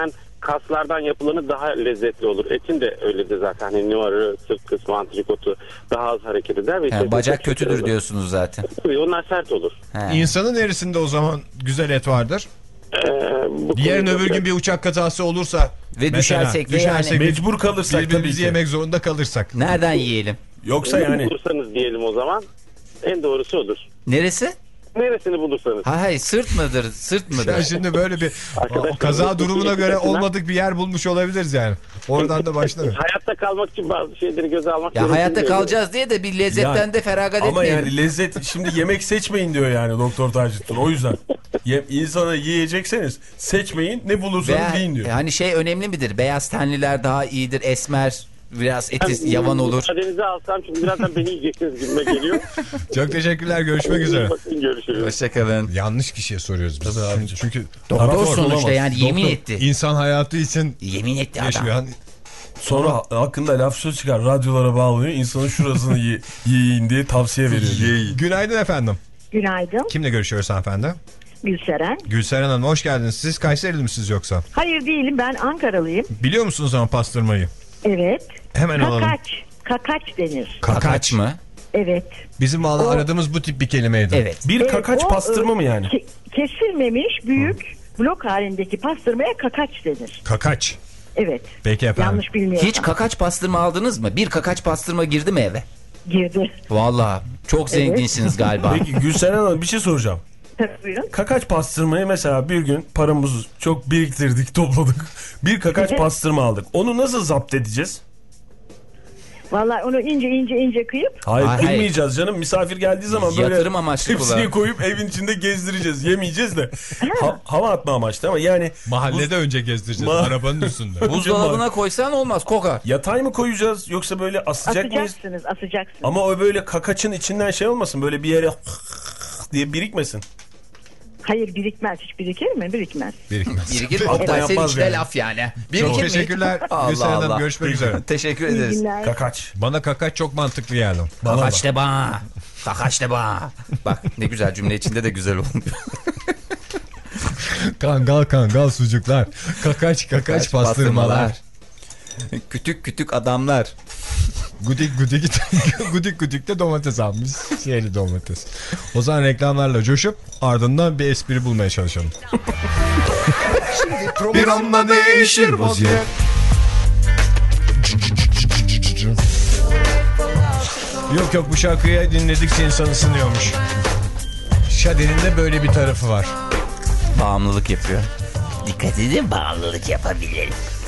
kaslardan yapılanı daha lezzetli olur. Etin de öyledir zaten. Hani numarı, sırt kısmı, antrikotu daha az hareket eder. Ve Yani bacak çok kötüdür olur. diyorsunuz zaten. Tabii onlar sert olur. He. İnsanın neresinde o zaman güzel et vardır? Ee, bu Yarın konuda öbür gün biraz- bir uçak kazası olursa Ve mesela, düşersek de yani- Mecbur kalırsak tabii birbirimizi ki. yemek zorunda kalırsak. Nereden yiyelim? Yoksa Neresi yani bulursanız diyelim o zaman en doğrusu odur. Neresi? Neresini bulursanız. Hay hay, sırt mıdır? Sırt mıdır? Sen şimdi böyle bir Arkadaşlar, kaza bu durumuna göre kesinlikle- olmadık bir yer bulmuş olabiliriz yani. Oradan da başlamayalım. Hayatta kalmak için bazı şeyleri göze almak Ya gerekiyor. hayatta kalacağız diye de bir lezzetten Yani, de feragat ama etmeyelim. yani lezzet şimdi yemek seçmeyin diyor yani Doktor Taceddin. O yüzden ye, insana yiyecekseniz seçmeyin, ne bulursanız Veya, yiyin diyor. hani şey önemli midir? Beyaz tenliler daha iyidir, esmer biraz eti Ben yavan olur. Müsaadenizi alsam çünkü birazdan beni yiyeceksiniz gibime geliyor. Çok teşekkürler. Görüşmek üzere. Bakın görüşürüz. Hoşçakalın. Yanlış kişiye soruyoruz biz. Tabii abi. Çünkü, çünkü Doktor Taraf sonuçta olamaz. yani yemin doktor etti. insan hayatı için Yemin etti adam. yaşıyor. Sonra ha- hakkında laf söz çıkar, radyolara bağlanıyor, insanın şurasını ye, yiyin diye tavsiye veriyor. Günaydın efendim. Günaydın. Kimle görüşüyoruz hanımefendi? Gülseren. Gülseren Hanım, hoş geldiniz. Siz Kayserili misiniz yoksa? Hayır değilim, ben Ankaralıyım. Biliyor musunuz ama pastırmayı? Evet. Hemen alalım. Kakaç. Kakaç denir. Kakaç mı? Evet. Bizim valla O- aradığımız bu tip bir kelimeydi. Evet. Bir Evet, kakaç o, pastırma e, mı yani? ke- kesilmemiş büyük blok halindeki pastırmaya kakaç denir. Kakaç. Evet. Peki efendim. Yanlış bilmiyorum. Hiç kakaç pastırma aldınız mı? Bir kakaç pastırma girdi mi eve? girdi. Vallahi çok zenginsiniz galiba. Peki Gülseren Hanım, bir şey soracağım. Tabii buyurun. Kakaç pastırmayı mesela bir gün paramızı çok biriktirdik, topladık. Bir kakaç pastırma aldık. Onu nasıl zapt edeceğiz? Vallahi onu ince ince ince kıyıp Hayır, Hayır, kırmayacağız canım. Misafir geldiği zaman böyle Yatırım amaçlı hepsini kullan. koyup evin içinde gezdireceğiz. Yemeyeceğiz de. Ha- hava atma amaçlı ama yani Mahallede önce gezdireceğiz. Ma- Arabanın üstünde. Buzdolabına koysan olmaz, kokar. yatay mı koyacağız yoksa böyle asacak mıyız? asacaksınız, asacaksınız. Ama o böyle kakaçın içinden şey olmasın, böyle bir yere diye birikmesin. Hayır birikmez. Hiç birikir mi? Birikmez. Birikmez. Birikir Altta Oktay, senin yapmaz içine yani. laf yani. Çok Birikir mi? teşekkürler Allah Gülseren Hanım. Allah. Görüşmek üzere. Teşekkür İyi ederiz. günler. Kakaç. Bana kakaç çok mantıklı geldi. Kakaç de bana. Kakaç de bana. Bak ne güzel, cümle içinde de güzel olmuyor. Kangal kangal sucuklar. Kakaç kakaç pastırmalar. Kütük kütük adamlar. Gudik gudik gudik gudik de domates almış. Şeyli domates. O zaman reklamlarla coşup ardından bir espri bulmaya çalışalım. Bir anda değişir vaziyet. Yok yok, bu şarkıyı dinledikçe insan ısınıyormuş. Şadi'nin de böyle bir tarafı var. Bağımlılık yapıyor. Dikkat edin, bağımlılık yapabilir.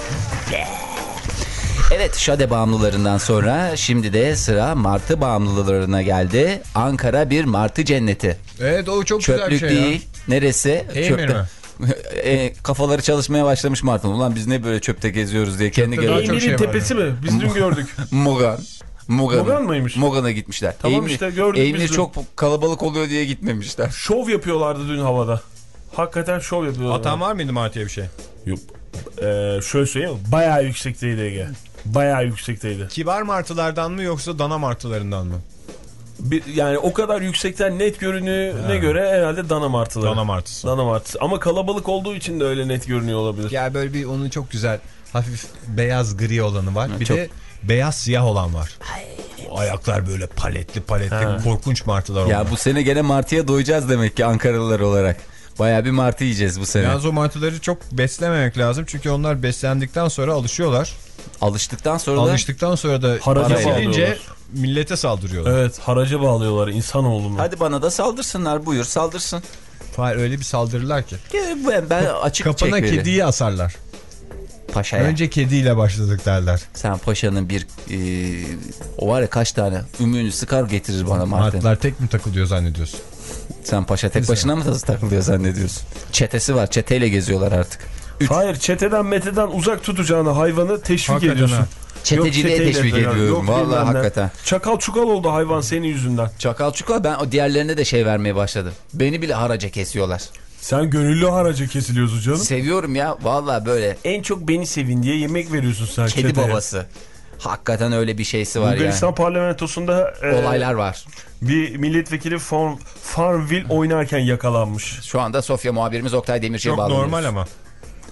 Evet, şade bağımlılarından sonra şimdi de sıra martı bağımlılarına geldi. Ankara bir martı cenneti. Evet, o çok güzel bir Çöplük şey ya. değil. Neresi? Eymir mi? e, kafaları çalışmaya başlamış martın. Ulan biz ne böyle çöpte geziyoruz diye kendi Çöpte daha kendine. çok şey Emir'in var tepesi mi? Biz dün gördük. Mugan. Mugan. Mugan mıymış? Mugan'a gitmişler. Tamam Eymir- işte, gördük Eymir biz dün. çok kalabalık oluyor diye gitmemişler. Şov yapıyorlardı dün havada. Hakikaten şov yapıyorlar. Atan var mıydı Martı'ya bir şey? Yok. Ee, şöyle söyleyeyim. Bayağı yüksekteydi Ege. Bayağı yüksekteydi. Kibar martılardan mı yoksa dana martılarından mı? Bir, yani o kadar yüksekten net görünüğüne göre herhalde dana martıları. Dana martısı. Dana martısı. Ama kalabalık olduğu için de öyle net görünüyor olabilir. Ya böyle bir onun çok güzel hafif beyaz gri olanı var. Bir çok- de beyaz siyah olan var. O ayaklar böyle paletli paletli Ha. korkunç martılar Ya onlar. bu sene gene martıya doyacağız demek ki Ankaralılar olarak. Bayağı bir martı yiyeceğiz bu sene. Yalnız o martıları çok beslememek lazım. Çünkü onlar beslendikten sonra alışıyorlar. Alıştıktan sonra da Alıştıktan sonra da Haraca kesilince bağlıyorlar. millete saldırıyorlar. Evet, haraca bağlıyorlar insanoğlunu. hadi bana da saldırsınlar, buyur saldırsın. Hayır, öyle bir saldırırlar ki. Ben, ben açık Kapana çekmeli. kediyi asarlar. Paşaya. Önce kediyle başladık derler. Sen paşanın bir e, o var ya kaç tane ümüğünü sıkar getirir bana Martın. Martılar tek mi takılıyor zannediyorsun? Sen paşa tek başına mı tası takılıyor zannediyorsun? Çetesi var, çeteyle geziyorlar artık. Üç. Hayır, çeteden meteden uzak tutacağını hayvanı teşvik Hakikaten ediyorsun. ha. Çeteciliğe Yok, çeteyle teşvik falan. ediyorum. Yok, Vallahi bilmem ne. hakikaten. Çakal çukal oldu hayvan senin yüzünden. Çakal çukal, ben o diğerlerine de şey vermeye başladım. Beni bile haraca kesiyorlar. Sen gönüllü haraca kesiliyorsun canım. Seviyorum ya vallahi böyle. En çok beni sevin diye yemek veriyorsun sen Kedi çeteye. babası. Hakikaten öyle bir şeysi var Bulgaristan yani. parlamentosunda e, Olaylar var. bir milletvekili Farm, Farmville oynarken yakalanmış. Şu anda Sofya muhabirimiz Oktay Demirci'ye Çok bağlanıyoruz. normal ama.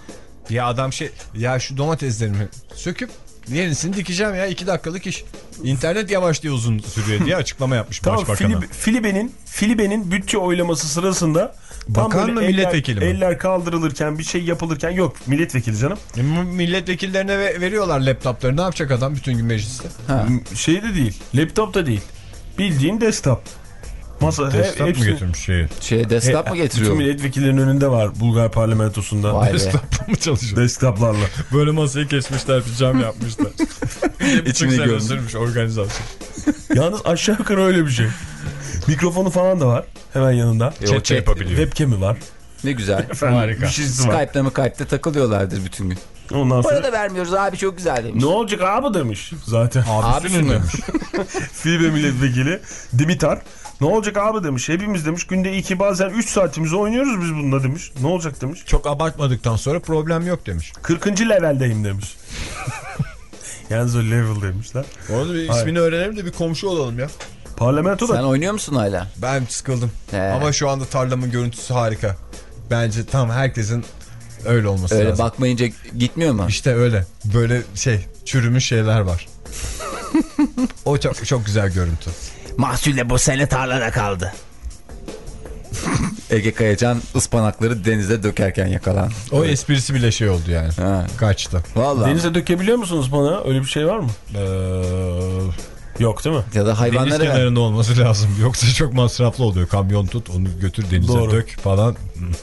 Ya adam şey ya şu domateslerimi söküp yenisini dikeceğim ya iki dakikalık iş. İnternet yavaş diye uzun sürüyor diye açıklama yapmış Tamam, başbakana. Filip, Filibe'nin Filibe'nin bütçe oylaması sırasında tam bakan böyle mı eller, milletvekili mi? Eller kaldırılırken bir şey yapılırken yok milletvekili canım. E, milletvekillerine veriyorlar laptopları, ne yapacak adam bütün gün mecliste? Ha. Şey de değil, laptop da değil. Bildiğin desktop. Masa Desktop he, mu hepsini- götürmüş şeyi? Şey desktop mu getiriyor? Bütün milletvekillerinin önünde var Bulgar parlamentosunda. Vay be. Desktop'la mı çalışıyor? Desktoplarla. Böyle masayı kesmişler, bir cam yapmışlar. İçini görmüş. sürmüş organizasyon. Yalnız aşağı yukarı öyle bir şey. Mikrofonu falan da var hemen yanında. E, o Chat chat- yapabiliyor. Webcam'i var. Ne güzel. Efendim, Harika. Bir şeysi var. Skype'da mı Skype'da takılıyorlardır bütün gün. Ondan sonra Para da vermiyoruz abi, çok güzel demiş. ne olacak abi demiş zaten. Abisinin demiş. Fibe milletvekili Dimitar. Ne olacak abi demiş. Hepimiz demiş günde iki bazen üç saatimizi oynuyoruz biz bununla demiş. Ne olacak demiş. Çok abartmadıktan sonra problem yok demiş. kırkıncı leveldeyim demiş. Yalnız o level demişler. Onu bir Hayır. ismini öğrenelim de bir komşu olalım ya. Parlamentoda Sen oynuyor musun hala? Ben sıkıldım. He. Ama şu anda tarlamın görüntüsü harika. Bence tam herkesin öyle olması Öyle lazım. bakmayınca gitmiyor mu? İşte öyle. Böyle şey çürümüş şeyler var. O çok çok güzel görüntü. Mahsul de bu sene tarlada kaldı. Ege Kayacan ıspanakları denize dökerken yakalan. O esprisi bile şey oldu yani. Ha. Kaçtı. Vallahi. denize dökebiliyor musunuz bana? Öyle bir şey var mı? Ee, Yok değil mi? Ya da deniz hayvanları ver. kenarında olması lazım. Yoksa çok masraflı oluyor. Kamyon tut, onu götür denize Doğru. dök falan.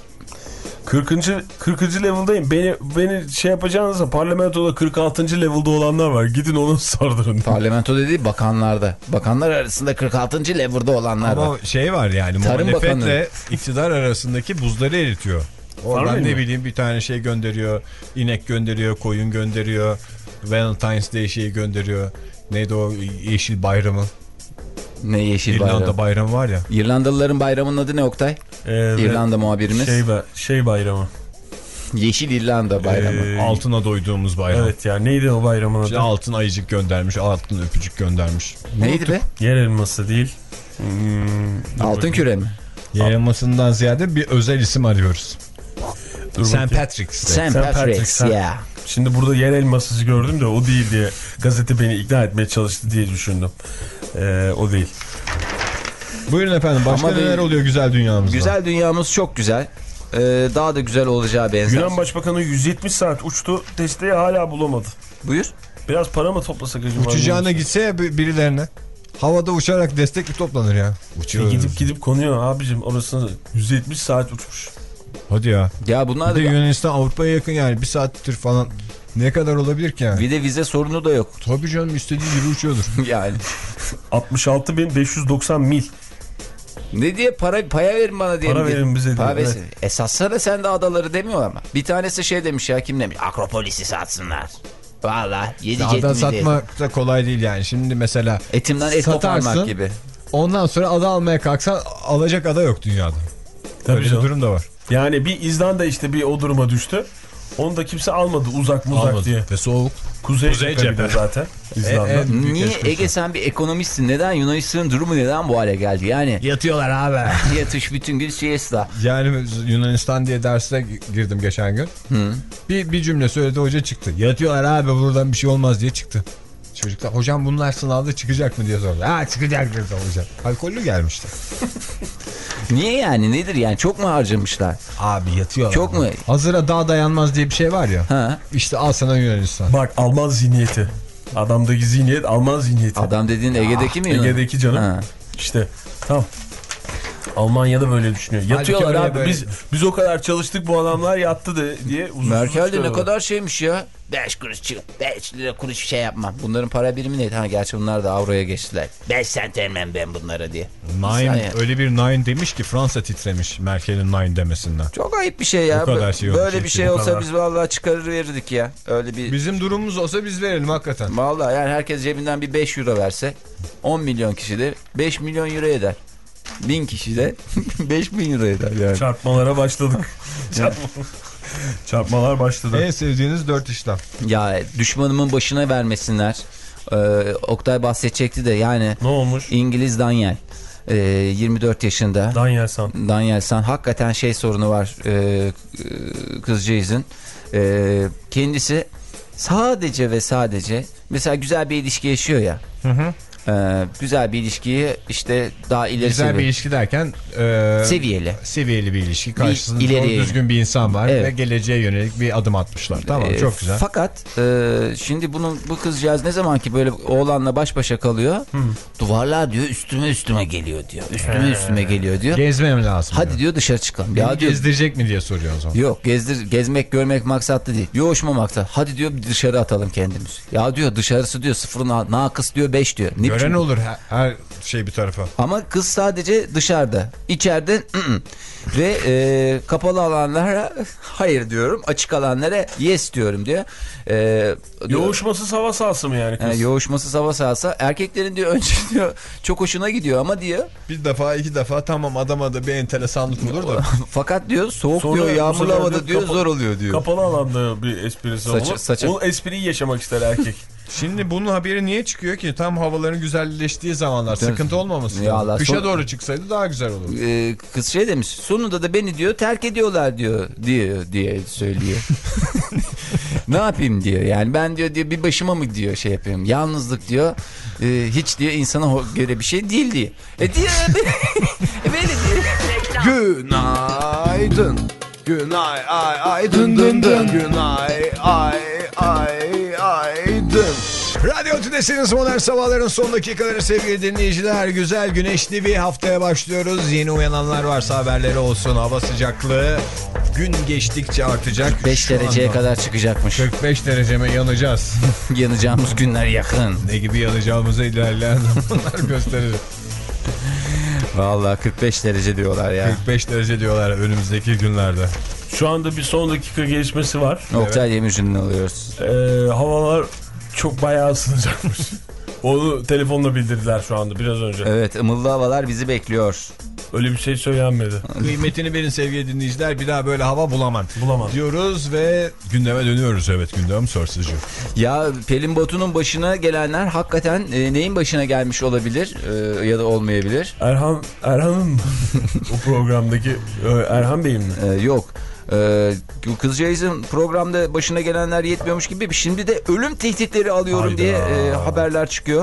kırkıncı kırkıncı level'dayım. Beni beni şey yapacağınızsa parlamentoda kırk altıncı level'da olanlar var. Gidin onu sardırın. Parlamento dediği bakanlarda. Bakanlar arasında kırk altıncı level'da olanlar Ama var. şey var yani, Tarım muhalefetle Bakanı. iktidar arasındaki buzları eritiyor. Oradan Var ne mı? bileyim bir tane şey gönderiyor. İnek gönderiyor, koyun gönderiyor. Valentine's Day şeyi gönderiyor. Neydi o yeşil bayramı? Ne yeşil İrlanda bayramı. bayramı var ya. İrlandalıların bayramının adı ne Oktay? Ee, İrlanda muhabirimiz. Şey, ba- şey bayramı. Yeşil İrlanda bayramı. Ee, Altına doyduğumuz bayram. Evet ya neydi o bayramın İşte adı? altın ayıcık göndermiş, altın öpücük göndermiş. Neydi be? Yer elması değil. Hmm, Altın küre mi? Yayılmasından ziyade bir özel isim arıyoruz. dur Saint bakayım. Patrick's Day. Saint Saint Patrick's Patrick's, ya. Şimdi burada yer elmasızı gördüm de o değil diye gazete beni ikna etmeye çalıştı diye düşündüm. Ee, o değil. Buyurun efendim, başka Ama neler bir- oluyor güzel dünyamızda? Güzel dünyamız çok güzel. Ee, daha da güzel olacağı benzer. Yunan Başbakanı yüz yetmiş saat uçtu. Desteği hala bulamadı. Buyur. Biraz para mı toplasak acaba? Uçacağına gitse ya bir- birilerine. Havada uçarak destek mi toplanır ya? E, Uçuyor. gidip gidip konuyor abicim orasını yüz yetmiş saat uçmuş. Hadi ya. Ya bunlar Bir de da... Yunanistan Avrupa'ya yakın yani, bir saattir falan. Ne kadar olabilir ki yani? Bir de vize sorunu da yok. Tabii canım, istediği gibi uçuyordur. Yani. altmış altı bin beş yüz doksan mil. Ne diye para paya verin bana diye. Para mi? verin bize Para diye, versin. Esassana sen de adaları demiyor ama. Bir tanesi şey demiş ya, kim demiş? Akropolis'i satsınlar. Valla yedi Ada cetimi satmak da kolay değil yani. Şimdi mesela Etimden et satarsın, koparmak gibi. ondan sonra ada almaya kalksan alacak ada yok dünyada. Tabii Öyle bir canım. durum da var. Yani bir İzlanda işte bir o duruma düştü. Onu da kimse almadı uzak muzak Almadı. diye. Ve soğuk. Kuzey, Kuzey Kuzey cephe. zaten. İzlanda. E, e, büyük Niye geçmiş Ege, sen bir ekonomistsin? Neden Yunanistan'ın durumu neden bu hale geldi? Yani Yatıyorlar abi. yatış bütün gün siesta. Yani Yunanistan diye derse girdim geçen gün. Hı. Bir, bir cümle söyledi, hoca çıktı. Yatıyorlar abi, buradan bir şey olmaz diye çıktı. Çocuklar, hocam bunlar sınavda çıkacak mı diye sordu. Ha, çıkacak dedi hocam. Alkollü gelmişti. Niye yani? Nedir yani? Çok mu harcamışlar? Abi yatıyorlar. Çok mu? Hazıra daha dayanmaz diye bir şey var ya. Ha? İşte al sana Yunanistan. Bak Alman zihniyeti. Adamdaki zihniyet Alman zihniyeti. Adam dediğin Ege'deki mi? Yunan? Ege'deki canım. Ha. İşte tam. Almanya'da böyle düşünüyor. Yatıyorlar oraya abi böyle- biz biz o kadar çalıştık bu adamlar yattı de, diye uzun Merkel de ne kadar şeymiş ya. beş kuruş çıkıp beş lira kuruş şey yapmam. Bunların para birimi neydi? Ha, gerçi bunlar da avroya geçtiler. beş sent vermem ben bunlara diye. Nine, Yani. öyle bir nine demiş ki Fransa titremiş Merkel'in nine demesinden. Çok ayıp bir şey ya. Bu kadar şey olmuş Böyle bir işte, şey bu olsa kadar. biz vallahi çıkarır verirdik ya. Öyle bir... Bizim durumumuz olsa biz verelim hakikaten. Vallahi yani herkes cebinden bir beş euro verse on milyon kişi de beş milyon euro eder. bin kişi de beş bin euro eder yani. Çarpmalara başladık. Çarpma. Çarpmalar başladı. En sevdiğiniz dört işlem. Ya düşmanımın başına vermesinler. Ee, Oktay bahsedecekti de yani. Ne olmuş? İngiliz Daniel. Ee, yirmi dört yaşında. Daniel San. Daniel San. Hakikaten şey sorunu var. Ee, kızcağızın. Ee, kendisi sadece ve sadece mesela güzel bir ilişki yaşıyor ya. Hı hı. Ee, güzel bir ilişkiyi işte daha ileri güzel seviye. bir ilişki derken e, seviyeli seviyeli bir ilişki, karşısında bir, doğru düzgün bir insan var, evet. Ve geleceğe yönelik bir adım atmışlar. Tamam, ee, çok güzel. Fakat e, şimdi bunun bu kızcağız ne zaman ki böyle oğlanla baş başa kalıyor, hmm. duvarlar diyor üstüme üstüme geliyor diyor. Üstüme He. üstüme geliyor diyor. Gezmem lazım. Hadi diyor, diyor dışarı çıkalım. Beni ya gezdirecek diyor, mi diye soruyor o zaman. Yok, gezdir gezmek görmek maksatlı değil. Yoğuşma maksat. Hadi diyor dışarı atalım kendimizi. Ya diyor dışarısı diyor sıfırın nakıs diyor beş diyor. Ne gören olur her, her şey bir tarafa. Ama kız sadece dışarıda. İçeride ı -ı. Ve e, kapalı alanlara hayır diyorum. Açık alanlara yes diyorum diyor. E, yoğuşmasız hava sahası mı yani kız? E, yoğuşmasız hava sahası. Erkeklerin diyor önce diyor çok hoşuna gidiyor ama diyor. Bir defa iki defa tamam adama da bir enteresanlık olur da. Fakat diyor soğuk sonra diyor yağmurlu havada diyor zor oluyor diyor. Kapalı alanda bir esprisi olur. Saça... O espriyi yaşamak ister erkek. Şimdi bunun haberi niye çıkıyor ki? Tam havaların güzelleştiği zamanlar. Sıkıntı olmaması lazım. Kışa son... doğru çıksaydı daha güzel olur. Ee, kız şey demiş. Sonunda da beni diyor terk ediyorlar diyor diye diye söylüyor. Ne yapayım diyor. Yani ben diyor diyor bir başıma mı diyor şey yapıyorum. Yalnızlık diyor. E, hiç diyor insana göre bir şey değil diye. E diyor. E böyle diyor. Günaydın. Günay ay ay dın dın dın. Günay ay ay ay dın. Radyo Tülesi'niz modern sabahların son dakikaları sevgili dinleyiciler. Güzel güneşli bir haftaya başlıyoruz. Yeni uyananlar varsa haberleri olsun. Hava sıcaklığı gün geçtikçe artacak. kırk beş dereceye anda kadar çıkacakmış. kırk beş derece mi yanacağız? Yanacağımız günler yakın. Ne gibi yanacağımızı ilerleyen zamanlar gösterir. Vallahi kırk beş derece diyorlar ya. kırk beş derece diyorlar önümüzdeki günlerde. Şu anda bir son dakika gelişmesi var. Oktay evet. Demirci'ni alıyoruz. Ee, havalar çok bayağı ısınacakmış. Onu telefonla bildirdiler şu anda biraz önce. Evet, ımıllı havalar bizi bekliyor. Öyle bir şey söylenmedi. Kıymetini verin sevgili dinleyiciler, bir daha böyle hava bulamam. Bulamam. Diyoruz ve gündeme dönüyoruz. Evet, gündem sarsıcı. Ya Pelin Batu'nun başına gelenler hakikaten e, neyin başına gelmiş olabilir e, ya da olmayabilir? Erhan Erhan'ın mı? O programdaki e, Erhan Bey'in mi? E, yok. Ee, Kızcağız'ın programda başına gelenler yetmiyormuş gibi şimdi de ölüm tehditleri alıyorum Hayda. diye e, haberler çıkıyor.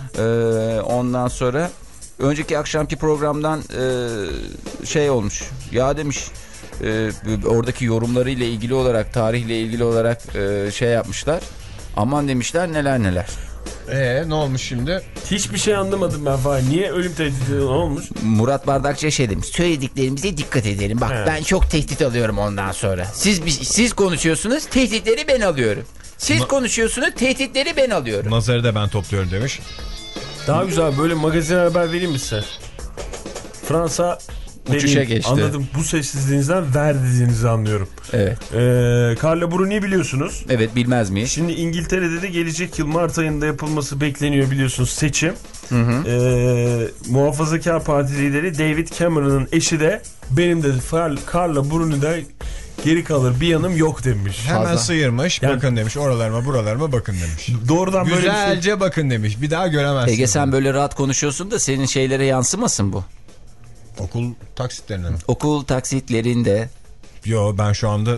E, ondan sonra önceki akşamki programdan e, şey olmuş ya demiş e, oradaki yorumlarıyla ilgili olarak tarihle ilgili olarak e, şey yapmışlar. Aman demişler neler neler. Eee ne olmuş şimdi? Hiçbir şey anlamadım ben falan. Niye ölüm tehdidi ne olmuş? Murat Bardakçı şey demiş. Söylediklerimize dikkat edelim. Bak He. ben çok tehdit alıyorum ondan sonra. Siz siz konuşuyorsunuz, tehditleri ben alıyorum. Siz Ma konuşuyorsunuz, tehditleri ben alıyorum. Nazarı da ben topluyorum demiş. Daha güzel böyle magazin haber vereyim mi size? Fransa uçuşa benim, geçti. Anladım. Bu sessizliğinizden ver dediğinizi anlıyorum. Evet. Ee, Carla Bruni'yi biliyorsunuz. Evet, bilmez miyiz? Şimdi İngiltere'de de gelecek yıl Mart ayında yapılması bekleniyor biliyorsunuz seçim. Hı hı. Ee, Muhafazakar Parti lideri David Cameron'ın eşi de benim de Carla Bruni'de geri kalır bir yanım yok demiş. Hemen Fazla. Sıyırmış yani, bakın demiş oralarıma buralarıma bakın demiş. Doğrudan böyle güzelce şey... bakın demiş, bir daha göremezsiniz. Ege sen böyle rahat konuşuyorsun da senin şeylere yansımasın bu. Okul taksitlerine mi? Okul taksitlerinde. Yo ben şu anda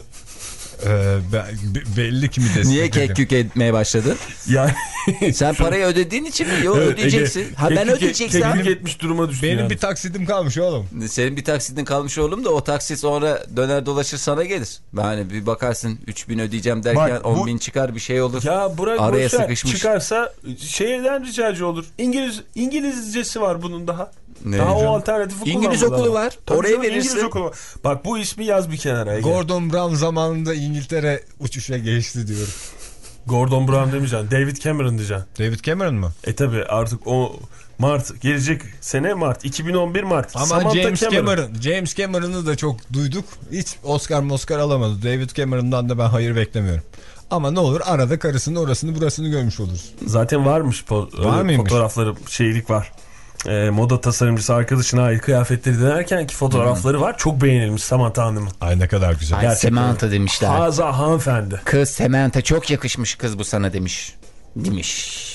e, be, belli ki mi destekledim. Niye kek kük etmeye başladın? Yani sen parayı ödediğin için mi? Yok evet, ödeyeceksin. Ege, ha ben ödeyeceksem. Kek kük etmiş duruma düştün. Benim yani. bir taksidim kalmış oğlum. Senin bir taksitin kalmış oğlum da o taksit sonra döner dolaşır sana gelir. Yani bir bakarsın üç bin ödeyeceğim derken Bak, on bin çıkar bir şey olur. Ya Burak araya sıkışmış. Çıkarsa şeyden ricacı olur. İngiliz İngilizcesi var bunun daha. Ne daha canım? O alternatifi İngiliz okulu var. Tabii oraya canım, verirsin. İngiliz okulu var. Bak bu ismi yaz bir kenara. Ege. Gordon Brown zamanında İngiltere uçuşa geçti diyorum. Gordon Brown demeyeceksin. David Cameron diyeceksin. David Cameron mı? E tabi artık o Mart gelecek sene Mart. iki bin on bir Mart. Ama Samantha James Cameron. Cameron. James Cameron'ı da çok duyduk. Hiç Oscar Oscar alamadı. David Cameron'dan da ben hayır beklemiyorum. Ama ne olur arada karısının orasını burasını görmüş oluruz. Zaten varmış Var fotoğrafları şeylik var. E, moda tasarımcısı arkadaşına ait kıyafetleri denerken ki fotoğrafları hmm. var. Çok beğenilmiş Samantha Hanım'ın. Ay ne kadar güzel. Ay, Samantha demişler. Haza hanımefendi. Kız Samantha çok yakışmış kız bu sana demiş. Demiş.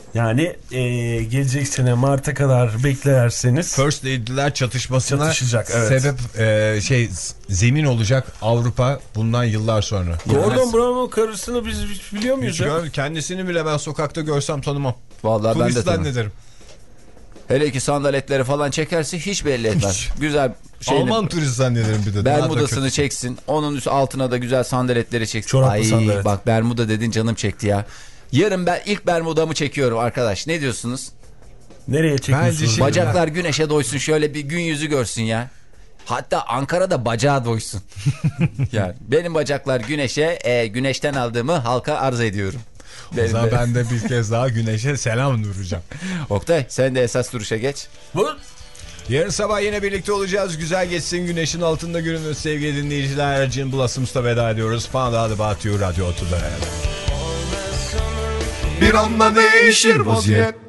Yani e, gelecek sene Mart'a kadar beklerseniz First Lady'ler çatışmasına çatışacak, evet. sebep e, şey zemin olacak Avrupa bundan yıllar sonra. Gordon Brown'un karısını biz biliyor muyuz? Gör, kendisini bile ben sokakta görsem tanımam. Vallahi ben de Turist tanımam. zannederim. Hele ki sandaletleri falan çekerse hiç belli etmez. Güzel şeyini, Alman turist zannederim bir de. Bermudasını çeksin. Onun üst altına da güzel sandaletleri çeksin. Çoraplı Ay sandalet. bak Bermuda dedin canım çekti ya. Yarın ben ilk Bermuda'mı çekiyorum arkadaş. Ne diyorsunuz? Nereye çekiyorsunuz? Şey- Bacaklar güneşe doysun, şöyle bir gün yüzü görsün ya. Hatta Ankara'da bacağı doysun. Yani benim bacaklar güneşe, e, güneşten aldığımı halka arz ediyorum. O zaman ben de bir kez daha güneşe selam duracağım. Oktay sen de esas duruşa geç. Bu Yarın sabah yine birlikte olacağız. Güzel geçsin, güneşin altında görünün sevgili dinleyiciler. Ercin Blossoms Veda ediyoruz. Fan Dağı'da Batıyor Radyo otuda. Bir anda değişir vaziyet.